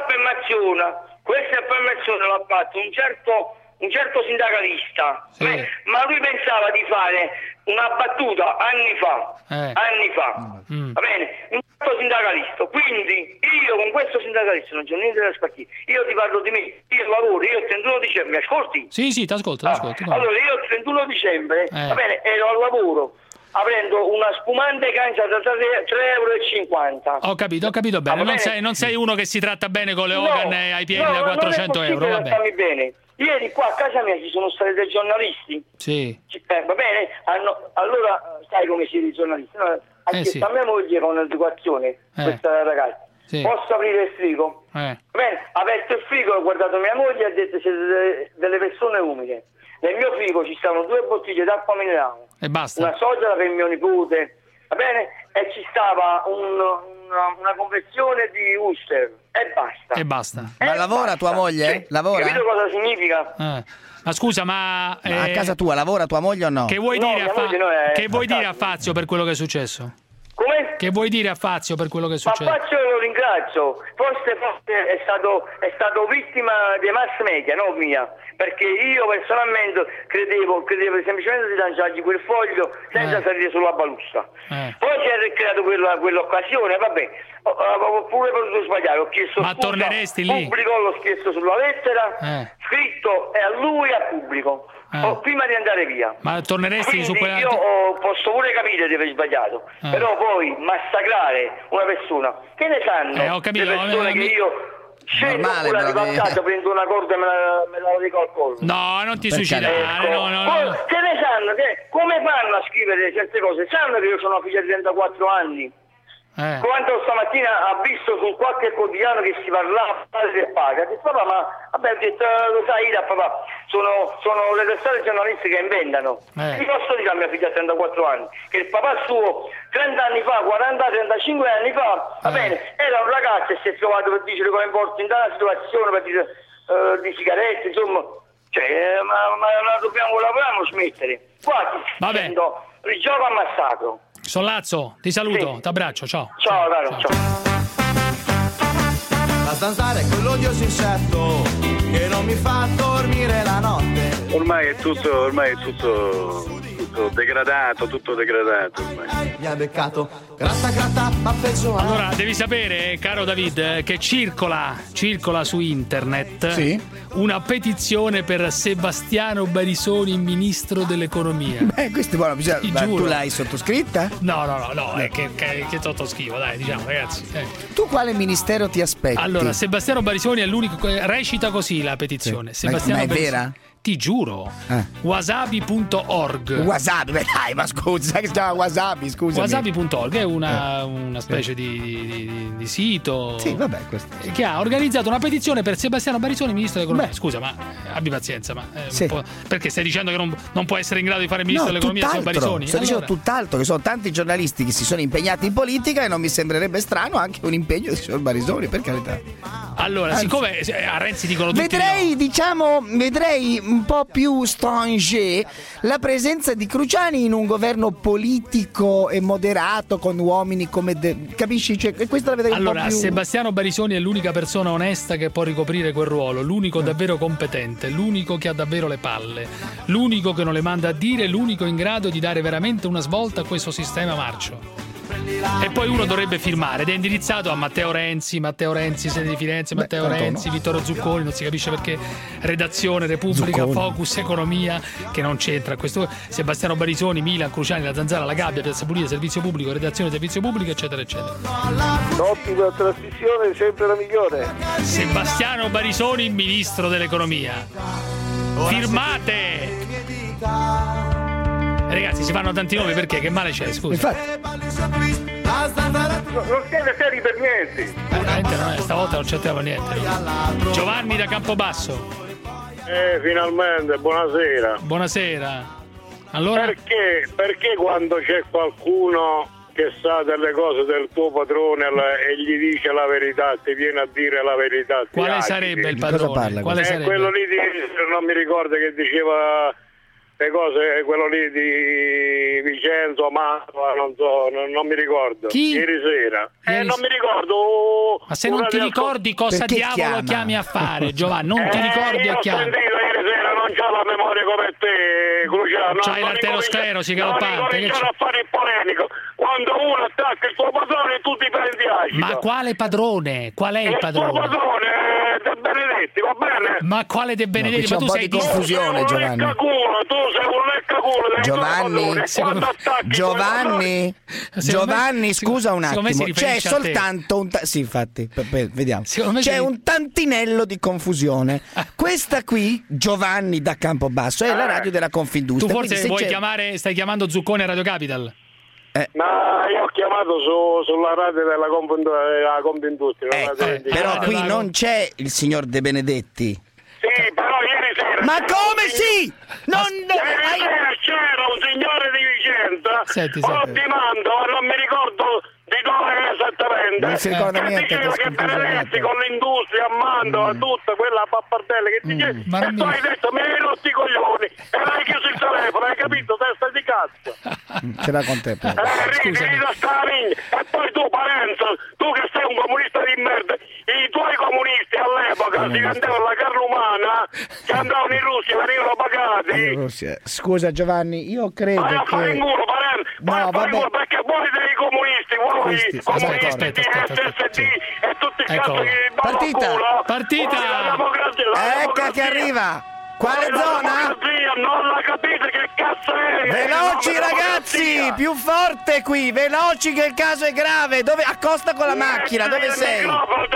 affermazione l'ha fatto un certo sindacalista, ma lui pensava di fare una battuta anni fa, va bene? Un certo sindacalista, quindi io con questo sindacalista non c'ho niente da spartire, io ti parlo di me, io lavoro, io il 31 dicembre, mi ascolti? Sì, ti ascolto. Allora io il 31 dicembre, va bene, ero al lavoro, aprendo una spumante cancia da 3,50 euro. Ho capito bene, non sei uno che si tratta bene con le Hogan ai piedi da 400 euro, va bene. Bene. Ieri qua a casa mia ci sono stati dei giornalisti. Sì. Va bene? Allora, sai come si dice i giornalisti? No? Ha chiesto a mia moglie con l'educazione, questa ragazza. Sì. Posso aprire il frigo? Va bene, ha aperto il frigo, ho guardato mia moglie e ha detto: siete delle persone umili. Nel mio frigo ci stavano 2 bottiglie d'acqua minerale. E basta. Una soda per mio nipote, va bene? E ci stava una confezione di Worcester. E basta. Ma lavora tua moglie? Lavora? Capito cosa significa? Ma scusa, ma a casa tua lavora tua moglie o no? Che vuoi dire a Fazio per quello che è successo? Come? Che vuoi dire a Fazio per quello che è successo? Ma Fazio lo ringrazio, forse è stato vittima dei mass media, non mia, perché io personalmente credevo semplicemente di lanciargli quel foglio senza salire sulla balusta. Poi si è ricreato quell'occasione, vabbè, avevo pure potuto sbagliare, ho chiesto ma scusa, torneresti lì? pubblico, l'ho chiesto sulla lettera, scritto e a lui e a pubblico. Prima di andare via. Ma torneresti su quella... Io posso pure capire di aver sbagliato, però poi massacrare una persona, che ne sanno ho capito, le persone che io scendo pure di vantaggio, prendo una corda e me la dico al collo. No, non ti suicidare, no. Che ne sanno, come fanno a scrivere certe cose? Sanno che io sono figlio di 34 anni. Quando stamattina ha visto su qualche quotidiano che si parlava del padre, ha detto papà, ma vabbè, ho detto, lo sai papà, sono le testate giornalisti che inventano. Ti posso dire a mia figlia di 34 anni che il papà suo 30 anni fa, 40-35 anni fa, va bene, era un ragazzo e si è trovato per dire come importa in tale situazione, per dire di sigarette, insomma, cioè, ma la dobbiamo smettere. Qua ti dicendo il gioco ammazzato. Sollazzo, ti saluto, t'abbraccio, ciao. Ciao, caro, ciao. La zanzara è quell'odioso insetto che non mi fa dormire la notte. Ormai è tutto degradato ormai. Mi ha beccato, gratta, ma peggio. Allora, devi sapere, caro David, che circola su internet una petizione per Sebastiano Barisoni, ministro dell'economia. Questo è buono, tu l'hai sottoscritta? No, che sottoscrivo, dai, diciamo, ragazzi. Tu quale ministero ti aspetti? Allora, Sebastiano Barisoni è l'unico, recita così la petizione. Sebastiano ma è Barisoni, vera? Ti giuro. Wasabi.org. Wasabi, dai, ma scusa, che si chiama Wasabi, scusami. Wasabi.org è una specie di sito. Sì, vabbè, questo. Che ha organizzato una petizione per Sebastiano Barisoni, ministro dell'economia. Scusa, ma abbi pazienza, ma perché stai dicendo che non può essere in grado di fare il ministro dell'economia signor Barisoni? Sto dicendo tutt'altro, che sono tanti giornalisti che si sono impegnati in politica e non mi sembrerebbe strano anche un impegno del signor Barisoni, per carità. Allora, siccome a Renzi dicono tutti vedrei un po' più strange la presenza di Cruciani in un governo politico e moderato con uomini come capisci? Cioè, questa la vedrei un po' più. Sebastiano Barisoni è l'unica persona onesta che può ricoprire quel ruolo, l'unico davvero competente, l'unico che ha davvero le palle, l'unico che non le manda a dire, l'unico in grado di dare veramente una svolta a questo sistema marcio. E poi uno dovrebbe firmare ed è indirizzato a Matteo Renzi, sede di Firenze, Matteo Renzi, Vittorio Zucconi, non si capisce perché, redazione Repubblica, Zucconi. Focus Economia, che non c'entra questo, Sebastiano Barisoni, Milan, Cruciani, La Zanzara, La Gabbia, Piazza Pulita, Servizio Pubblico, redazione Servizio Pubblico, eccetera eccetera. L'ottima trasmissione, sempre la migliore. Sebastiano Barisoni, ministro dell'economia. Firmate! Ragazzi, si fanno tanti nomi perché? Che male c'è, scusa? Non siete seri per niente. Veramente stavolta non c'entriamo niente. Giovanni da Campobasso. Finalmente, buonasera. Buonasera. Allora? Perché quando c'è qualcuno che sa delle cose del tuo padrone e gli dice la verità, ti viene a dire la verità? Quale sarebbe il padrone? Quale sarebbe? Quello lì non mi ricordo che diceva le cose, quello lì di Vincenzo, Mantova, non so, non mi ricordo. Chi? Ieri sera. Non mi ricordo. Ma se non ti ricordi cosa diavolo chiami a fare, Giovanni? Non ti ricordi a chiamare? Ho sentito ieri sera, non c'ho la memoria come te, Cruciano. C'hai l'arteriosclerosi galoppante. Non a fare il polemico. Quando uno attacca il suo padrone, tu ti prendi acido. Ma quale padrone? Qual è il padrone? Il tuo padrone è De Benedetti, va bene? Ma quale De Benedetti? Ma tu sei di confusione, Giovanni. Tu sei un leccaculo. Giovanni, scusa un attimo. C'è soltanto sì, infatti, vediamo. C'è un tantinello di confusione. Suggestione. Questa qui, Giovanni da Campobasso, è la radio della Confindustria. Tu forse stai chiamando Zucconi a Radio Capital? Ma io ho chiamato sulla radio della Confindustria. Però qui non c'è il signor De Benedetti. Sì, però ieri sera. Ma come sì? C'era un signore di Vicenza, Ottimando, non mi ricordo di esattamente. Non si ricorda niente. Dicevo che Benedetti con l'industria, Mando, tutta quella pappardella che ti chiede, e tu hai detto mi hai rotto i coglioni e hai chiuso il telefono, hai capito? Testa di cazzo. Ce l'ha con te, però. E poi tu, Parenzo, tu che sei un comunista di merda, i tuoi comunisti all'epoca si vendevano la carne umana, che andavano in Russia, venivano pagati. Scusa Giovanni, io credo vai a che... fare in culo, Parenzo, no, vabbè. Perché voi dei comunisti, comunisti di SSD e tutti i cazzo che Partita! Ecco che arriva! Quale zona? Non la capite che cazzo è? Veloci ragazzi, più forte qui, veloci che il caso è grave. Dove accosta con la macchina? Dove sei?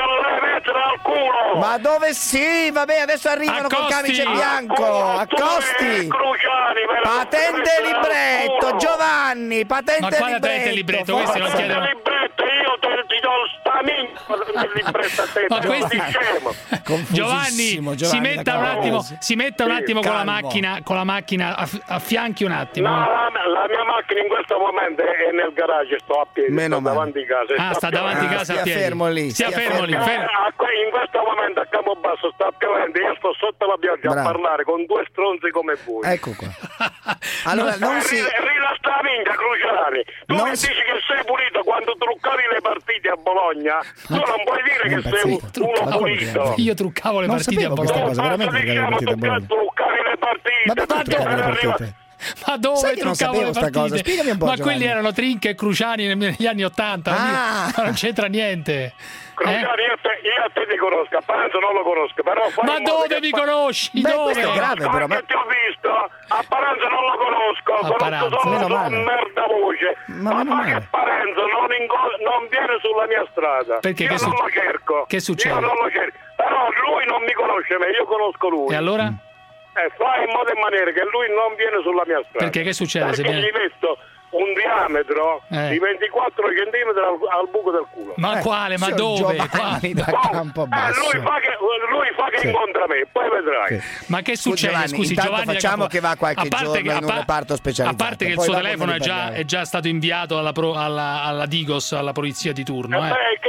Ma dove sì? Vabbè, adesso arrivano col camice bianco. Accosti. Patente e libretto, Giovanni, patente e libretto. Ma quale patente e libretto? Questi non chiedono. Ti do il stamino del libretto a te. Ma questi... Giovanni, si metta un attimo con la macchina, affianchi un attimo. No, la mia macchina in questo momento è nel garage, sto a piedi, davanti a casa. Sta davanti a casa a piedi. Fermo lì. Stia fermo lì. In questo momento a Campobasso sta piovendo, io sto sotto la pioggia a parlare con due stronzi come voi. Ecco qua. Allora non si... Rilassa minchia, Cruciani. Tu mi dici che sei pulito quando truccavi le partite a Bologna, tu non puoi dire che sei uno pulito. Io truccavo le partite a Bologna. Questa cosa, veramente truccavi le partite. Ma dove truccavo le partite? Cosa? Spiegami un po', ma Giovanni. quelli erano Trinca e Cruciani negli anni '80, ma non c'entra niente. Cruciani, io a te ti conosco, a Parenzo non lo conosco, però ma dove mi conosci? Dove? Questo è grave, però. Ma ti ho visto, a Parenzo non lo conosco solo la merda voce. Ma che Parenzo non viene sulla mia strada. Perché? Io non lo cerco. Che succede? Io non lo cerco, però lui non mi conosce me, io conosco lui. E allora? Fai in modo e maniera che lui non viene sulla mia strada. Perché che succede? Perché gli metto un diametro di 24 centimetri al buco del culo. Ma quale? Ma dove? Quale? Da Campobasso. Lui fa che incontra me, poi vedrai. Ma che succede? Scusi, Giovanni, facciamo che va qualche giorno in un reparto specializzato. A parte che il suo telefono è già stato inviato alla Digos, alla polizia di turno.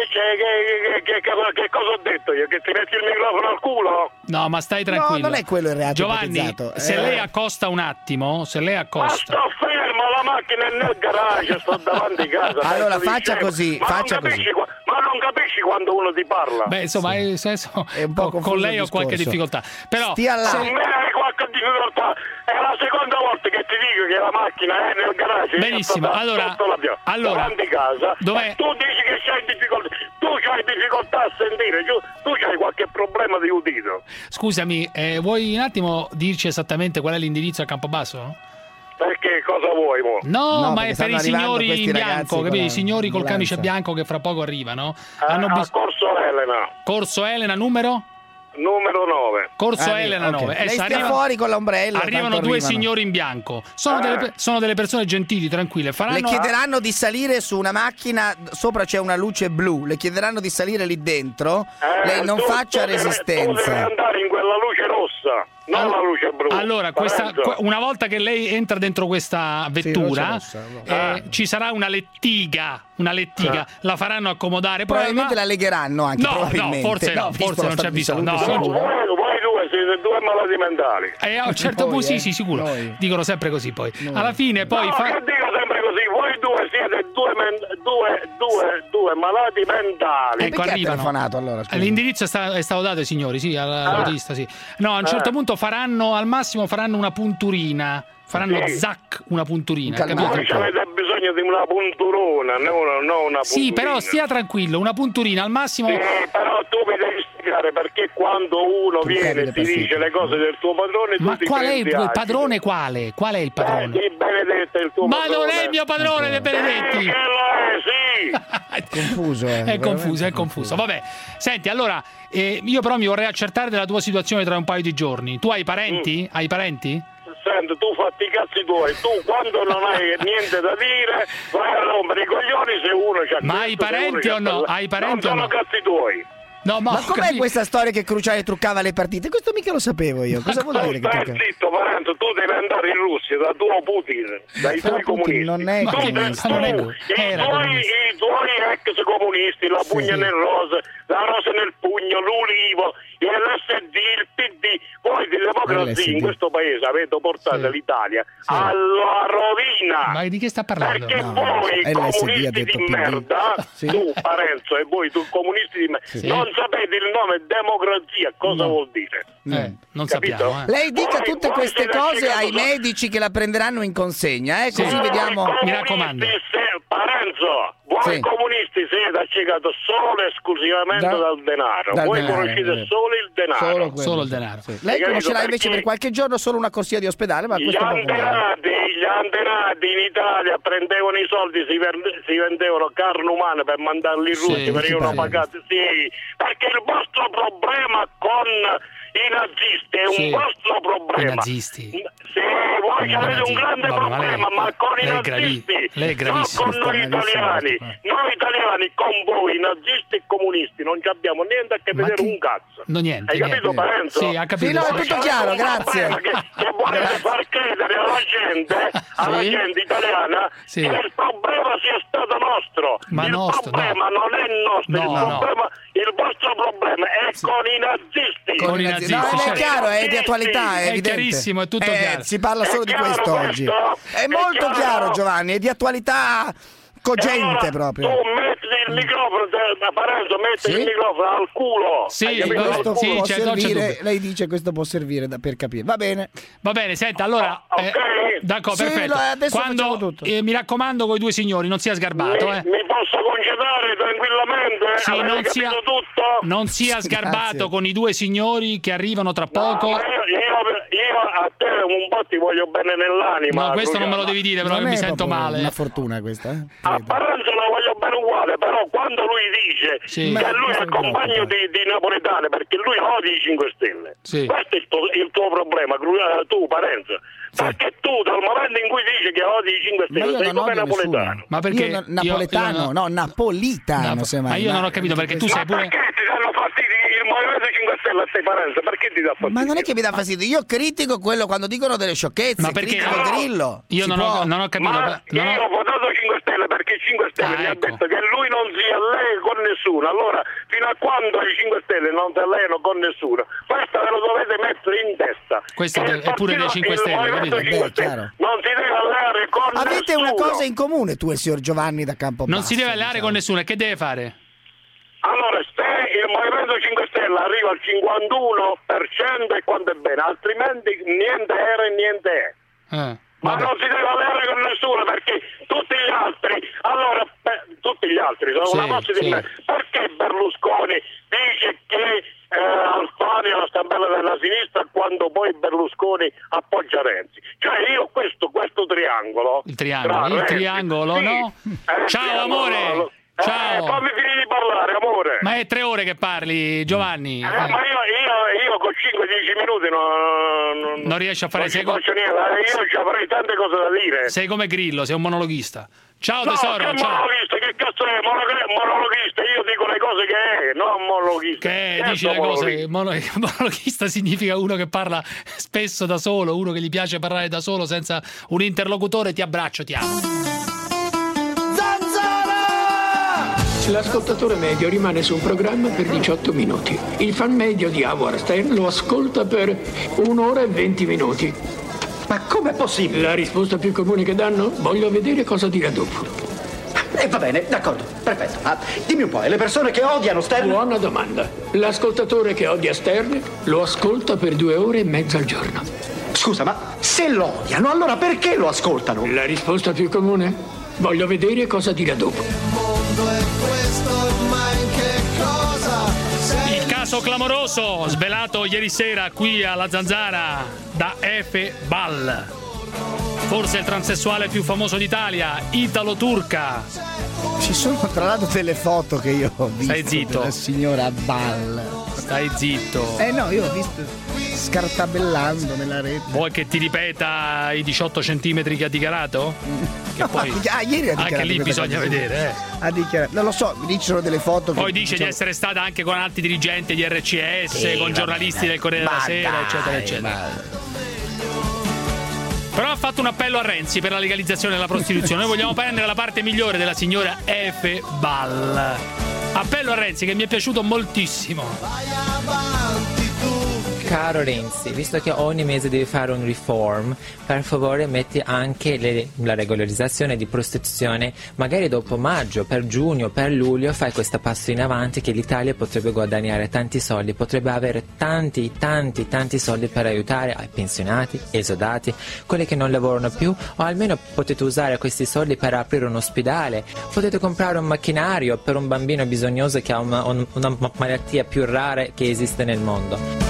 Che cosa ho detto io? Che ti metti il microfono al culo? No, ma stai tranquillo. No, non è quello il reato Giovanni, ipotizzato. se lei accosta un attimo, Ma sto fermo, la macchina è nel garage, sto davanti a casa. Allora faccia così, ma non capisci quando uno ti parla? Beh, insomma, nel senso, è un po' con lei ho qualche difficoltà. Però stia là. Con me hai qualche difficoltà. È la seconda volta che ti dico che la macchina è nel garage. Benissimo, allora davanti a casa. Dov'è? Tu dici che c'hai difficoltà. Tu c'hai difficoltà a sentire, tu c'hai qualche problema di udito. Scusami, vuoi un attimo dirci esattamente qual è l'indirizzo a Campobasso? Perché cosa vuoi, mo? No, ma è per i signori in bianco, capito? I signori col camice bianco che fra poco arrivano. A Corso Elena. Corso Elena, numero 9. Corso Elena 9. Lei stia fuori con l'ombrello. Arrivano due signori in bianco. Sono delle persone gentili, tranquille. Le chiederanno di salire su una macchina, sopra c'è una luce blu. Le chiederanno di salire lì dentro. Lei non faccia resistenza. Tu devi andare in quella luce rossa. Non la luce blu. Allora, una volta che lei entra dentro questa vettura, ci sarà una lettiga. La faranno accomodare. Probabilmente la legheranno anche. No, forse non c'è bisogno. Voi due siete due malati mentali. A un certo punto, sì, sicuro. Dicono sempre così poi. Alla fine poi dico sempre così. Voi due siete due malati mentali. Ecco, arrivano. Telefonato, allora, l'indirizzo è stato dato ai signori, sì, all'autista, sì. No, a un certo punto al massimo faranno una punturina. Faranno una punturina. Voi avete bisogno di una punturona, non una punturina. Sì, però stia tranquillo, una punturina al massimo. Però tu mi devi spiegare perché quando uno viene e ti dice le cose del tuo padrone, ma tu qual è il padrone? Quale? Qual è il padrone? Di Benedetto è il tuo padrone. Ma non è il mio padrone De Benedetti. Che lo è, sì. È confuso. Vabbè, senti, allora io però mi vorrei accertare della tua situazione tra un paio di giorni. Tu hai parenti? Hai parenti? Senti, tu fatti i cazzi tuoi, tu quando non hai niente da dire vai a rompere i coglioni se uno c'ha. Ma hai parenti o no? Hai parenti non o no? sono cazzi tuoi. No, ma com'è questa storia che Cruciani truccava le partite? Questo mica lo sapevo io. Cosa vuol dire che truccava? Zitto, Parenzo, tu devi andare in Russia da tuo Putin, dai tuoi comunisti. Non è comunista. I tuoi ex comunisti, la pugna nel rosa, la rosa nel pugno, l'Ulivo, l'SD, il PD, voi di democrazia in questo paese avete portato l'Italia alla rovina. Ma di che sta parlando? Perché voi comunisti di merda, tu Parenzo e voi tu comunisti di merda, non sapete il nome democrazia cosa vuol dire. Non capito? sappiamo. Lei dica tutte queste cose ai medici che la prenderanno in consegna, così vediamo. Mi raccomando. Parenzo, voi comunisti siete accecati solo e esclusivamente dal denaro. Voi conoscete solo il denaro. Solo il denaro. Lei conoscerà invece per qualche giorno solo una corsia di ospedale, ma questo gli antenati in Italia prendevano i soldi, si vendevano carne umana per mandarli in Russia, venivano pagati. Perché il vostro problema con i nazisti è un vostro problema. I nazisti. Voi avete un grande problema, ma con i nazisti, non con noi italiani. Noi italiani con voi, nazisti e comunisti, non abbiamo niente a che vedere un cazzo. No, niente. Hai capito, Parenzo? Sì, ha capito. Sì, no, è tutto chiaro, grazie. Che volete far credere alla gente italiana che il problema sia stato nostro. Ma il problema non è nostro, il vostro problema è con i nazisti. Con i nazisti. No, è chiaro, è di attualità, è evidente. Chiarissimo, è tutto chiaro. Si parla solo di questo oggi. È molto chiaro, Giovanni, è di attualità cogente proprio. Tu metti il microfono, Parenzo, metti il microfono al culo. Questo può servire, lei dice questo può servire per capire. Va bene, senta, allora d'accordo, perfetto. Quando mi raccomando con i due signori, non sia sgarbato, Mi posso concedere tranquillamente? Non sia sgarbato con i due signori che arrivano tra poco. Io a te un po' ti voglio bene nell'anima. No, questo non me lo devi dire, però mi sento male. È una fortuna questa, A Parenzo la voglio bene uguale, però quando lui dice che lui è compagno di napoletane, perché lui odia i 5 Stelle, questo è il tuo problema, tu Parenzo. Perché tu dal momento in cui dici che odi i 5 Stelle sei come napoletano. Ma perché io napoletano, no, napolitano. Ma io non ho capito perché tu sei pure. Perché ti danno fastidio il Movimento 5 Stelle a te, Parenzo? Perché ti dà fastidio? Ma non è che mi dà fastidio, io critico quello quando dicono delle sciocchezze. Ma perché critico Grillo. Io non ho capito. Io ho votato 5 Stelle perché i 5 Stelle mi ha detto che lui non si allega con nessuno. Allora, fino a quando i 5 Stelle non si allegano con nessuno, questo ve lo dovete mettere in testa. Questo è pure dei 5 Stelle, capito? Non si deve alleare con nessuno. Avete una cosa in comune tu e il signor Giovanni da Campobasso. Non si deve alleare con nessuno, e che deve fare? Allora, se il Movimento 5 Stelle arriva al 51% e quanto è bene, altrimenti niente era e niente è. Ma non si deve alleare con nessuno, perché tutti gli altri sono una massa di me. Perché Berlusconi dice che Alfano è la stampella della sinistra quando poi Berlusconi appoggia Renzi? Cioè io questo triangolo. Il triangolo, no? Ciao amore! Ciao. Fammi finire di parlare, amore. Ma è 3 ore che parli, Giovanni. Ma io con 5-10 minuti non riesci a fare io ci avrei tante cose da dire. Sei come Grillo, sei un monologhista. Ciao tesoro, che ciao. Monologhista, che cazzo è? Monologhista, io dico le cose che è, non monologhista. Che dici le cose? Monologhista significa uno che parla spesso da solo, uno che gli piace parlare da solo senza un interlocutore. Ti abbraccio, ti amo. L'ascoltatore medio rimane su un programma per 18 minuti. Il fan medio di Howard Stern lo ascolta per 1 ora e 20 minuti. Ma com'è possibile? La risposta più comune che danno? Voglio vedere cosa dirà dopo. Va bene, d'accordo, perfetto. Dimmi un po', e le persone che odiano Stern? Buona domanda. L'ascoltatore che odia Stern lo ascolta per 2 ore e mezza al giorno. Scusa, ma se lo odiano, allora perché lo ascoltano? La risposta più comune? Voglio vedere cosa dirà dopo. Il caso clamoroso svelato ieri sera qui alla Zanzara da Efe Ball, forse il transessuale più famoso d'Italia, italo-turca. Ci sono tra l'altro delle foto che io ho visto. Stai zitto. della signora Ball. Stai zitto. No, io ho visto. scartabellando nella rete. Vuoi che ti ripeta i 18 centimetri che ha dichiarato? Che poi ieri ha dichiarato, anche lì bisogna vedere. Ha dichiarato, non lo so, mi dicono delle foto. Poi dice di essere stata anche con altri dirigenti di RCS, con giornalisti del Corriere della Sera, eccetera, eccetera. Però ha fatto un appello a Renzi per la legalizzazione della prostituzione. Noi vogliamo prendere la parte migliore della signora Efe Ball. Appello a Renzi che mi è piaciuto moltissimo. Vai avanti tu. Caro Renzi, visto che ogni mese devi fare un reform, per favore metti anche la regolarizzazione di prostituzione, magari dopo maggio, per giugno, per luglio, fai questo passo in avanti che l'Italia potrebbe guadagnare tanti soldi, potrebbe avere tanti soldi per aiutare i pensionati, esodati, quelli che non lavorano più, o almeno potete usare questi soldi per aprire un ospedale, potete comprare un macchinario per un bambino bisognoso che ha una malattia più rara che esiste nel mondo.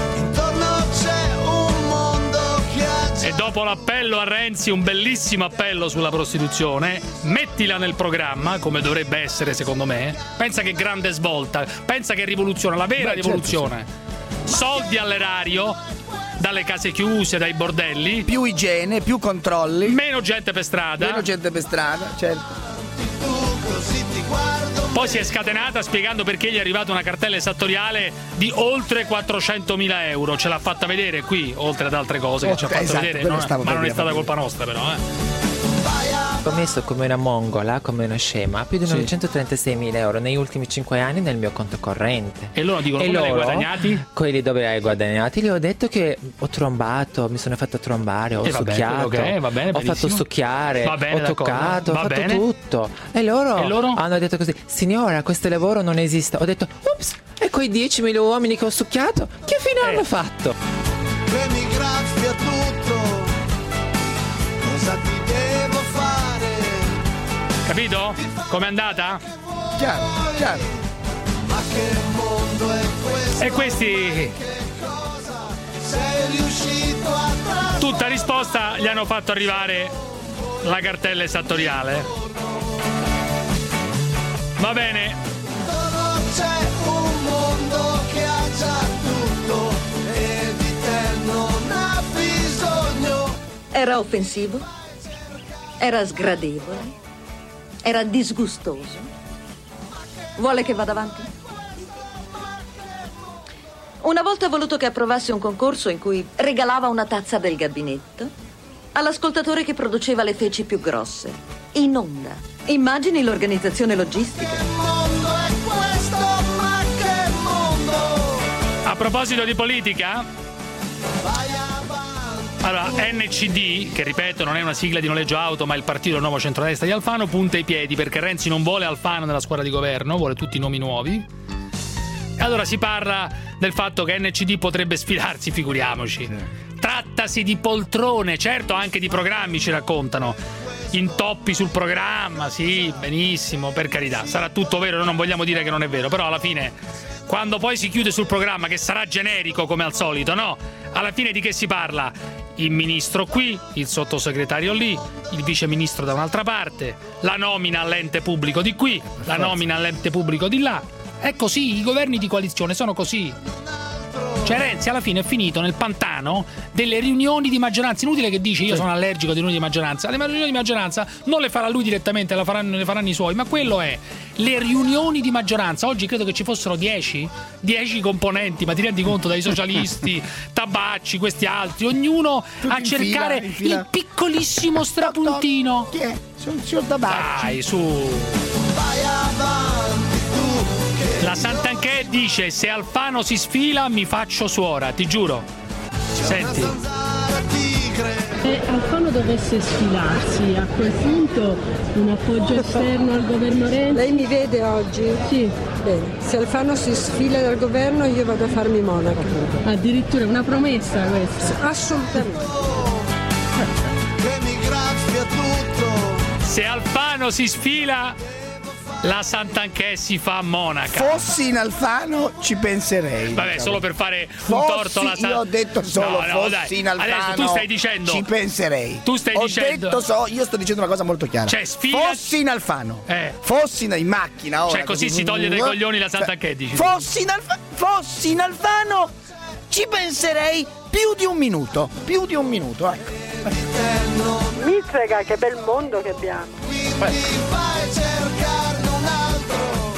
E dopo l'appello a Renzi, un bellissimo appello sulla prostituzione, mettila nel programma, come dovrebbe essere secondo me. Pensa che grande svolta, pensa che rivoluzione, la vera rivoluzione. Certo, sì. Soldi all'erario, dalle case chiuse, dai bordelli. Più igiene, più controlli. Meno gente per strada. Certo. Poi si è scatenata spiegando perché gli è arrivata una cartella esattoriale di oltre 400.000 euro. Ce l'ha fatta vedere qui, oltre ad altre cose che ci ha fatto vedere. Ma non è stata colpa nostra, però. Ho messo come una mongola, come una scema, più di 936.000 euro negli ultimi 5 anni nel mio conto corrente. E loro dicono come li hai guadagnati? Quelli dove hai guadagnati, gli ho detto che ho trombato, mi sono fatto trombare, ho succhiato, ho fatto succhiare, ho toccato, ho fatto tutto. E loro hanno detto così: signora, questo lavoro non esiste. Ho detto, ups, e quei 10.000 uomini che ho succhiato, che fine hanno fatto? Che mi graffia tutto, cosa ti devo fare? Capito? Com'è andata? Chiaro. Ma che mondo è questo? E questi, sei riuscito a tutta risposta gli hanno fatto arrivare la cartella esattoriale. Va bene. C'è un mondo che ha già tutto e di te non ha bisogno. Era offensivo, era sgradevole, era disgustoso. Vuole che vada avanti? Una volta ha voluto che approvassi un concorso in cui regalava una tazza del gabinetto all'ascoltatore che produceva le feci più grosse, in onda. Immagini l'organizzazione logistica. Che mondo è questo? Ma che mondo? A proposito di politica, allora, NCD, che ripeto non è una sigla di noleggio auto ma il partito del nuovo centrodestra di Alfano, punta i piedi perché Renzi non vuole Alfano nella squadra di governo, vuole tutti i nomi nuovi. E allora si parla del fatto che NCD potrebbe sfilarsi, figuriamoci. Trattasi di poltrone, certo anche di programmi ci raccontano. Intoppi sul programma, sì, benissimo, per carità, sarà tutto vero, noi non vogliamo dire che non è vero, però alla fine, quando poi si chiude sul programma, che sarà generico come al solito, no? Alla fine di che si parla? Il ministro qui, il sottosegretario lì, il viceministro da un'altra parte, la nomina all'ente pubblico di qui, la nomina all'ente pubblico di là. È così, i governi di coalizione sono così. Cioè Renzi alla fine è finito nel pantano delle riunioni di maggioranza. Inutile che dici io sono allergico alle riunioni di maggioranza. Le riunioni di maggioranza non le farà lui direttamente, le faranno i suoi, ma quello è le riunioni di maggioranza. Oggi credo che ci fossero 10 componenti, ma ti rendi conto, dai socialisti, Tabacci, questi altri, ognuno tutti a cercare il piccolissimo strapuntino. Chi è? Sono Tabacci. Dai, su. Vai avanti tu. La Santanchè dice: se Alfano si sfila mi faccio suora, ti giuro. Senti. Se Alfano dovesse sfilarsi, a quel punto un appoggio esterno al governo Renzi? Lei mi vede oggi? Sì. Bene, se Alfano si sfila dal governo io vado a farmi monaca. Addirittura una promessa questa? Assolutamente. Che mi graffia tutto. Se Alfano si sfila, la Santanchè si fa monaca. Fossi in Alfano ci penserei. Vabbè, diciamo, solo per fare un torto alla Io ho detto solo fossi in Alfano. Adesso tu stai dicendo ci penserei. Tu stai dicendo. Io sto dicendo una cosa molto chiara. Cioè, fossi in Alfano. Fossi in macchina ora. Cioè, così si toglie dai coglioni la Santanchè, dici. Fossi in Alfano ci penserei più di un minuto, ecco. Mizzega, che bel mondo che abbiamo. Vai cercarne un altro.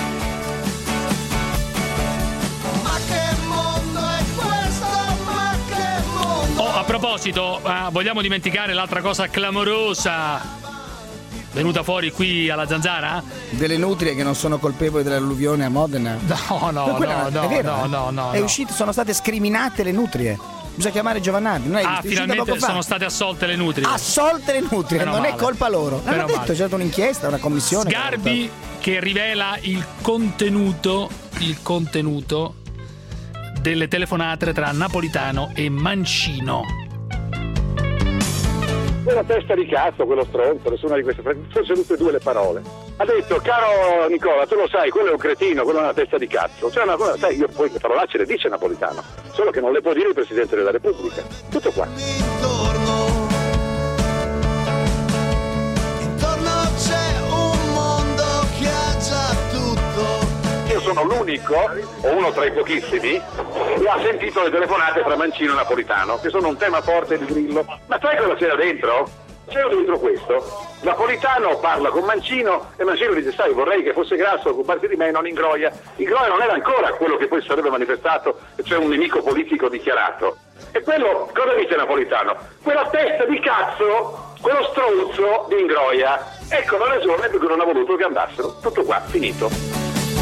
Ma che mondo è questo? Ma che mondo? A proposito, vogliamo dimenticare l'altra cosa clamorosa venuta fuori qui alla Zanzara? Delle nutrie che non sono colpevoli dell'alluvione a Modena? No. È uscito, sono state scriminate le nutrie. Bisogna chiamare Giovannati. Finalmente sono state assolte le nutrie. Assolte le nutrie, non è colpa loro. L'hanno detto, c'è stata un'inchiesta, una commissione. Sgarbi che rivela il contenuto delle telefonate tra Napolitano e Mancino. Quella testa di cazzo, quello stronzo, nessuna di queste forse tutte e due le parole. Ha detto: caro Nicola, tu lo sai, quello è un cretino, quello è una testa di cazzo. Cioè una cosa, sai, io poi che parolacce le dice Napolitano, solo che non le può dire il Presidente della Repubblica. Tutto qua. Intorno c'è un mondo che ha già tutto. Io sono l'unico, o uno tra i pochissimi, che ha sentito le telefonate tra Mancino e Napolitano, che sono un tema forte di Grillo. Ma sai cosa c'era dentro? C'era dentro questo. Napolitano parla con Mancino e Mancino dice: sai, vorrei che fosse Grasso a occuparsi di me, non Ingroia. Ingroia non era ancora quello che poi sarebbe manifestato, cioè un nemico politico dichiarato. E quello, cosa dice Napolitano? Quella testa di cazzo, quello stronzo di Ingroia. Ecco la ragione per cui non ha voluto che andassero. Tutto qua, finito.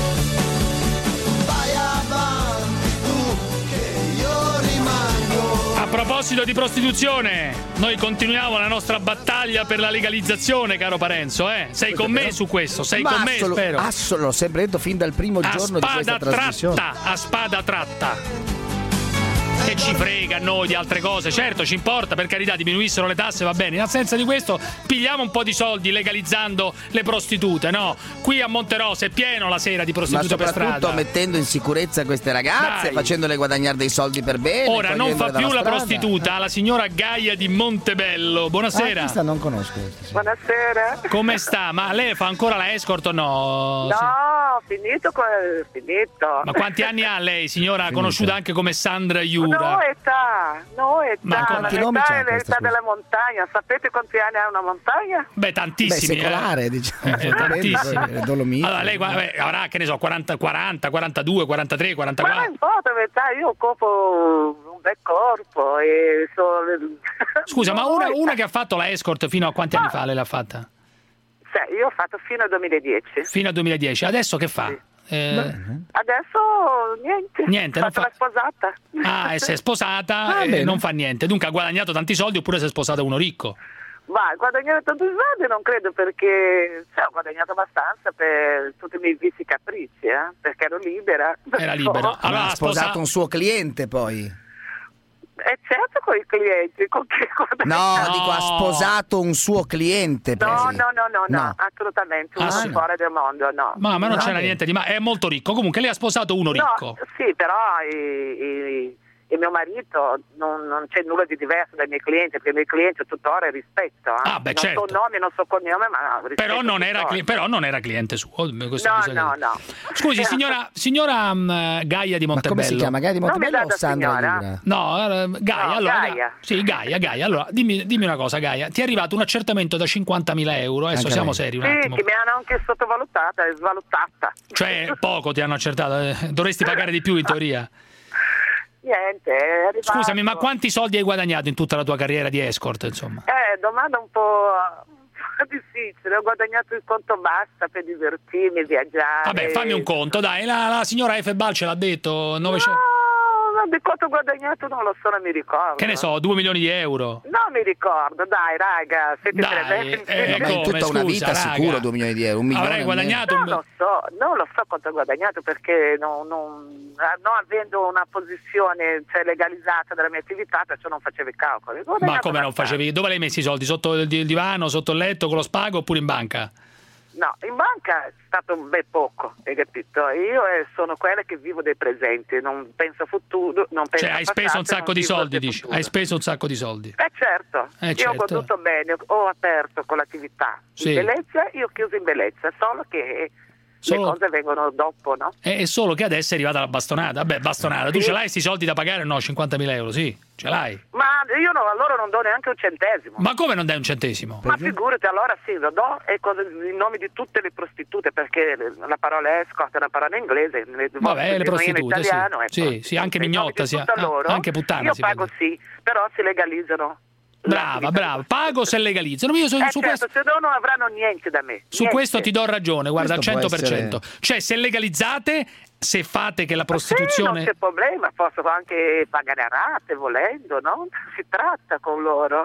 A proposito di prostituzione, noi continuiamo la nostra battaglia per la legalizzazione, caro Parenzo, eh? Sei con me su questo? Sei con me, spero. L'ho sempre detto fin dal primo giorno di questa trasmissione. A spada tratta. Che ci frega a noi di altre cose? Certo, ci importa, per carità, diminuissero le tasse, va bene. In assenza di questo, pigliamo un po' di soldi legalizzando le prostitute, no? Qui a Monterosa è pieno la sera di prostitute per strada. Ma soprattutto mettendo in sicurezza queste ragazze, facendole guadagnare dei soldi per bene. Ora non fa più la prostituta, la signora Gaia di Montebello. Buonasera. Questa non conosco. Buonasera. Come sta? Ma lei fa ancora la escort o no? No, finito. Ma quanti anni ha lei, signora, conosciuta anche come Sandra Iura? No, età. Ma l'età della montagna. Sapete quanti anni ha una montagna? Beh, tantissimi. Secolare, diciamo. Tantissimi. Dolomiti. Allora, lei avrà, che ne so, 40, 42, 43, 44. Ma non importa l'età, io occupo un bel corpo e Scusa, ma una che ha fatto la escort fino a quanti anni fa lei l'ha fatta? Sì, io ho fatto fino al 2010. Fino al 2010. Adesso che fa? Sì. Adesso niente, non fa la sposata. Ah, e si è sposata e non fa niente. Dunque ha guadagnato tanti soldi oppure si è sposata uno ricco? Ma guadagnare tanti soldi non credo, perché ho guadagnato abbastanza per tutti i miei vizi capricci, perché ero libera. Era libera. Allora ha sposato un suo cliente poi. Certo, con i clienti. No, dico, ha sposato un suo cliente. No, assolutamente. Uno fuori del mondo, no. Ma non c'era niente di male. È molto ricco. Comunque lei ha sposato uno ricco. Sì, però il mio marito non c'è nulla di diverso dai miei clienti, perché i miei clienti tuttora rispetto. Non certo. so nome, non so cognome, ma rispetto. Però non era cliente suo. No. Scusi, signora Gaia di Montebello. Ma come si chiama? Gaia di Montebello o Sandra Iura? No, Gaia. Gaia. Sì, Gaia. Allora, dimmi una cosa, Gaia. Ti è arrivato un accertamento da 50.000 euro. Adesso siamo seri un attimo. Sì, che mi hanno anche sottovalutata e svalutata. Cioè, poco ti hanno accertato. Dovresti pagare di più in teoria. Niente, è arrivato. Scusami, ma quanti soldi hai guadagnato in tutta la tua carriera di escort, insomma? Domanda un po' difficile. Ho guadagnato il conto basta per divertirmi, viaggiare. Vabbè, fammi un conto, dai. La signora Efebal ce l'ha detto. 900... No, di quanto ho guadagnato non lo so, non mi ricordo. Che ne so, 2 milioni di euro? Non mi ricordo, dai, raga. Siete in tutta una vita sicuro 2 milioni di euro. 1 milione. Avrai guadagnato? Non lo so quanto ho guadagnato, perché non avendo una posizione legalizzata della mia attività, perciò non facevo i calcoli. Ma come non facevi? Dove l'hai messi i soldi? Sotto il divano, sotto il letto, con lo spago, oppure in banca? No, in banca è stato un bel poco, hai capito? Io sono quella che vivo dei presenti, non penso a futuro, non penso hai speso un sacco di soldi, dici? Hai speso un sacco di soldi. Certo. Io ho goduto bene, ho aperto con l'attività in bellezza, io ho chiuso in bellezza, solo che le cose vengono dopo, no? È solo che adesso è arrivata la bastonata. Vabbè, bastonata, tu ce l'hai sti soldi da pagare? No, 50.000 euro, sì, ce l'hai. Ma io a loro non do neanche un centesimo. Ma come non dai un centesimo? Ma figurati, allora sì, lo do i nomi di tutte le prostitute, perché la parola escort è una parola inglese. Vabbè, le prostitute, in italiano, sì, anche mignotta, anche puttana. Io pago sì, però si legalizzano. Brava, pago se legalizzano. Io su questo, se no non avranno niente da me. Su questo ti do ragione, guarda, al 100%. Cioè, se legalizzate, se fate che la prostituzione... non c'è problema, posso anche pagare a rate volendo, no? Si tratta con loro.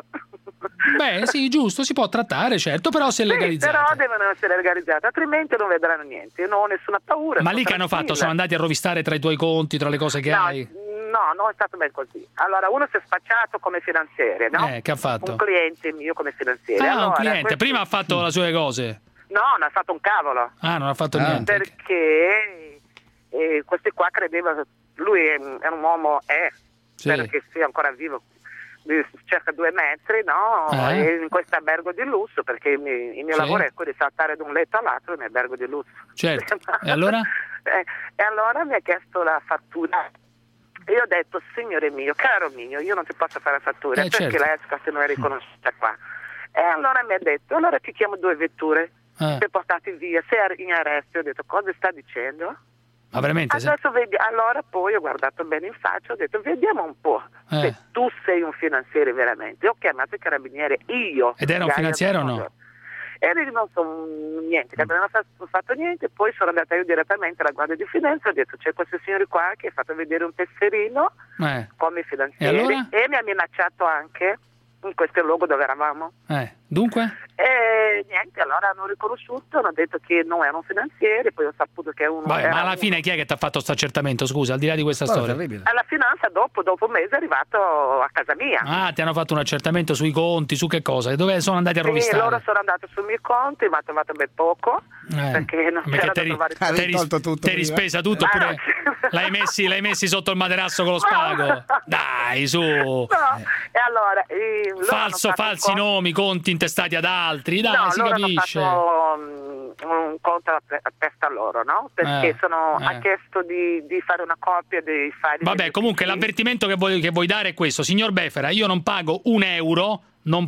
Beh, sì, giusto, si può trattare, certo, però se legalizzate. Però devono essere legalizzate, altrimenti non vedranno niente. Io non ho nessuna paura. Ma lì che hanno fatto? Sono andati a rovistare tra i tuoi conti, tra le cose che hai? No, non è stato ben così. Allora, uno si è spacciato come finanziere, no? Che ha fatto? Un cliente mio come finanziere. Allora, un cliente. Prima ha fatto le sue cose? No, non ha fatto un cavolo. Non ha fatto niente. Perché questi qua credevano, lui è un uomo, spero che sia ancora vivo, circa 2 metri, no? In questo albergo di lusso, perché il mio lavoro è quello di saltare da un letto all'altro in albergo di lusso. Certo. E allora? E allora mi ha chiesto la fattura. E io ho detto, signore mio, caro mio, io non ti posso fare la fattura, perché la escort non è riconosciuta qua. E allora mi ha detto, allora ti chiamo 2 vetture per portarti via, sei in arresto. Io ho detto, cosa sta dicendo? Ma veramente? Adesso allora poi ho guardato bene in faccia, ho detto, vediamo un po' se tu sei un finanziere veramente. Ho chiamato i carabinieri, io. Ed era un finanziere o no? E non so niente, non ho fatto niente. Poi sono andata io direttamente alla Guardia di Finanza, ho detto c'è questo signore qua che ha fatto vedere un tesserino come finanziere, e mi ha minacciato anche in questo luogo dove eravamo. Dunque? E niente, allora hanno riconosciuto, hanno detto che non era un finanziere, poi ho saputo che è uno. Ma alla fine chi è che ti ha fatto questo accertamento, scusa, al di là di questa storia? Alla finanza dopo un mese è arrivato a casa mia. Ti hanno fatto un accertamento sui conti, su che cosa? E dove sono andati a rovistare? Loro sono andati sui miei conti, ma ha trovato ben poco, perché non c'era da trovare tutto. Ti rispesa tutto, oppure l'hai messi sotto il materasso con lo spago? Dai, su! No. E allora falsi nomi, conti intestati ad altri, dai, si capisce. Hanno fatto un conto a testa loro, no? Perché ha chiesto di fare una copia dei file. Vabbè, comunque l'avvertimento che vuoi dare è questo, signor Befera, io non pago un euro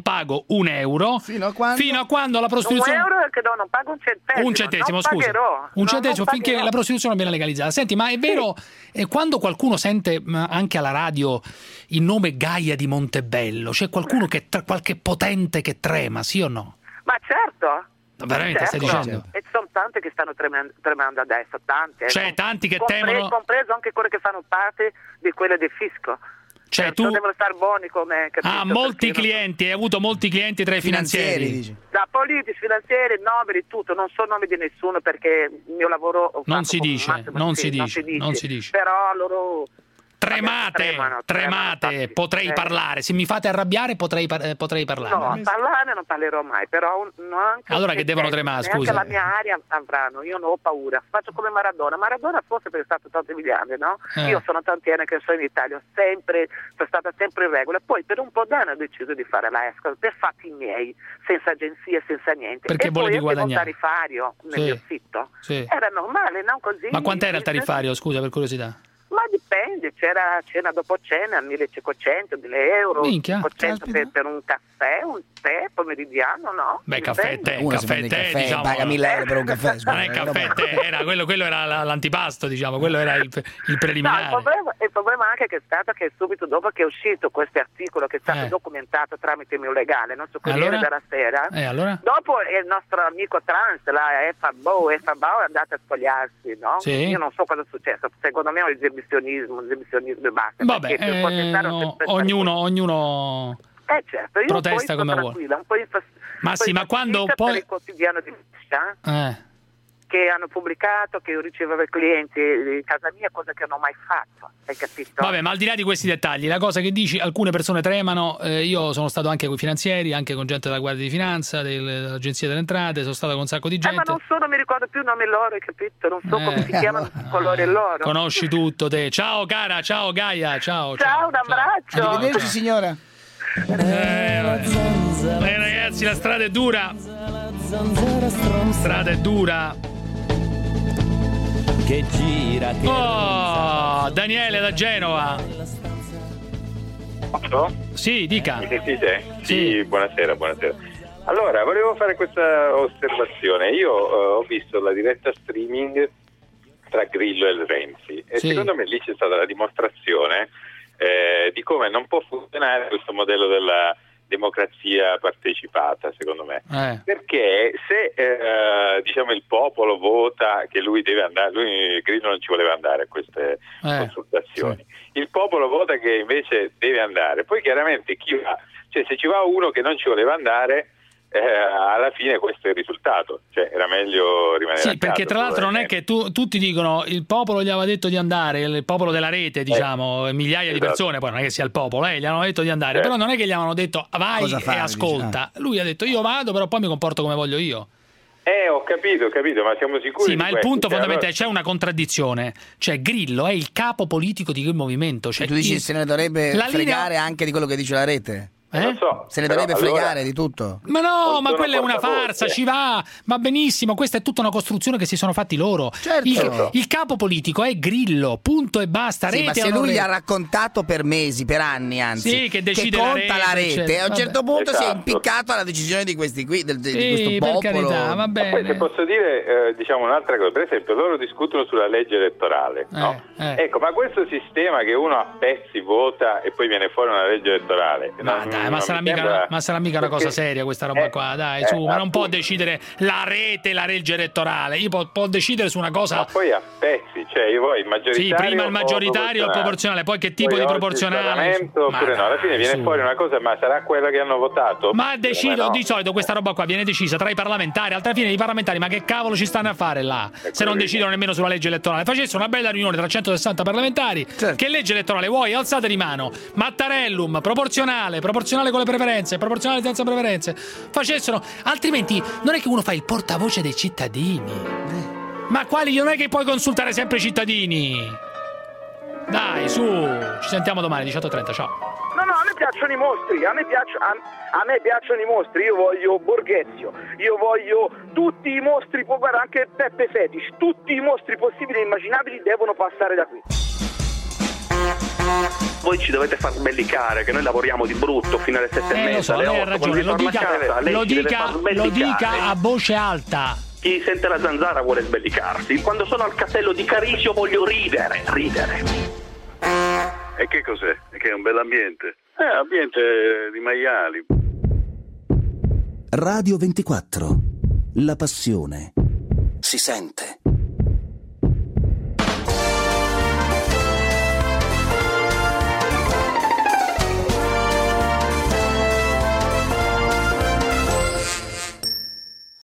fino a quando la prostituzione... Un euro perché non pago un centesimo. Scusa. Un centesimo finché la prostituzione non viene legalizzata. Senti, ma è vero, quando qualcuno sente anche alla radio il nome Gaia di Montebello, c'è qualcuno qualche potente che trema, sì o no? Ma certo. Veramente, stai dicendo? E ci sono tante che stanno tremando adesso, tante. Cioè, tanti che temono... Compreso anche quelle che fanno parte di quelle del fisco. Cioè tu devono star buoni come molti clienti, hai avuto molti clienti tra i finanzieri. Da politici, finanzieri, nobili, tutto, non so nomi di nessuno perché il mio lavoro non si dice. Però loro tremate, potrei parlare. Se mi fate arrabbiare potrei parlare. No, parlare non parlerò mai, però allora che devono tremare, scusa. Anche la mia area avranno, io non ho paura. Faccio come Maradona forse perché è stato tanti miliardi, no? Io sono tanti anni che sono in Italia, sono stata sempre in regola, poi per un po' d'anni ho deciso di fare la escort per fatti miei, senza agenzie, senza niente. Perché volevi guadagnare? Un tariffario nel mio sito. Era normale, non così. Ma quant'era il tariffario, scusa, per curiosità? Ma dipende, c'era cena dopo cena, 1.500, 1.000 euro, 500 per un caffè, un tè pomeridiano, no? Beh, caffè e tè, diciamo. Paga 1.000 euro per un caffè. Non è caffè e tè, era quello era l'antipasto, diciamo, quello era il preliminare. No, il problema anche che è stato che subito dopo che è uscito questo articolo che è stato documentato tramite il mio legale, non so, Corriere della Sera, allora? Dopo il nostro amico trans, la FABO è andata a spogliarsi, no? Sì. Io non so cosa è successo, secondo me è esibizionismo e basta. Vabbè, ognuno certo, io protesta come vuole. Ma sì, ma quando poi il quotidiano di che hanno pubblicato che io ricevevo i clienti in casa mia, cosa che non ho mai fatto, hai capito? Vabbè, ma al di là di questi dettagli, la cosa che dici, alcune persone tremano, io sono stato anche con i finanzieri, anche con gente della Guardia di Finanza, dell'Agenzia delle Entrate, sono stato con un sacco di gente. Ma non mi ricordo più il nome loro, hai capito? Non so come si chiamano i colori loro. Conosci tutto te. Ciao cara, ciao Gaia, ciao. Ciao, un abbraccio. Arrivederci signora. Ragazzi, la strada è dura. che gira, che Daniele da Genova. Sì, dica. Mi sentite? Sì, buonasera. Allora, volevo fare questa osservazione. Io ho visto la diretta streaming tra Grillo e Renzi e secondo me lì c'è stata la dimostrazione di come non può funzionare questo modello della democrazia partecipata, secondo me, perché se diciamo il popolo vota che lui deve andare, Grillo non ci voleva andare a queste consultazioni, il popolo vota che invece deve andare, poi chiaramente chi va, cioè se ci va uno che non ci voleva andare, alla fine questo è il risultato, cioè era meglio rimanere a casa, perché tra l'altro non è che tutti dicono il popolo gli aveva detto di andare, il popolo della rete, diciamo, migliaia di persone, poi non è che sia il popolo, gli hanno detto di andare, però non è che gli avevano detto vai e ascolta, lui ha detto io vado, però poi mi comporto come voglio io. Ho capito, ma siamo sicuri? Sì, ma il punto fondamentale, c'è una contraddizione, cioè Grillo è il capo politico di quel movimento, cioè tu dici se ne dovrebbe fregare anche di quello che dice la rete? Non so, se ne dovrebbe fregare di tutto. Ma no, ma quella è una farsa, ci va benissimo, questa è tutta una costruzione che si sono fatti loro. Il capo politico è Grillo, punto e basta. Ma se lui gli ha raccontato per mesi, per anni anzi, che conta la rete, a un certo punto si è impiccato alla decisione di questi qui, di questo popolo. Carità, va bene. Poi se posso dire diciamo un'altra cosa, per esempio loro discutono sulla legge elettorale, no? Ecco, ma questo sistema che uno a pezzi vota e poi viene fuori una legge elettorale, ma sarà mica una cosa seria questa roba qua, dai, su, ma non può decidere la rete, la legge elettorale, io può decidere su una cosa. Ma poi a pezzi, cioè io voglio il maggioritario. Sì, prima il maggioritario o il proporzionale, poi che tipo di proporzionale? Oppure no, alla fine viene fuori una cosa, ma sarà quella che hanno votato? Ma decido, di solito questa roba qua viene decisa tra i parlamentari, alla fine i parlamentari, ma che cavolo ci stanno a fare là? Se non decidono nemmeno sulla legge elettorale. Facessero una bella riunione tra 160 parlamentari, che legge elettorale vuoi? Alzate di mano, Mattarellum, proporzionale con le preferenze, proporzionale senza preferenze, facessero, altrimenti non è che uno fa il portavoce dei cittadini. Ma quali? Non è che puoi consultare sempre i cittadini. Dai, su, ci sentiamo domani 18:30, ciao. No, a me piacciono i mostri, a me piacciono i mostri, io voglio Borghezio, io voglio tutti i mostri, guarda anche Peppe Fetish, tutti i mostri possibili e immaginabili devono passare da qui. Voi ci dovete far sbellicare, che noi lavoriamo di brutto fino alle 7:30, so, alle 8. Lei ha ragione, lo dica a voce alta. Chi sente la zanzara vuole sbellicarsi. Quando sono al castello di Carisio voglio ridere. E che cos'è? Che è un bell'ambiente? Ambiente di maiali. Radio 24. La passione si sente.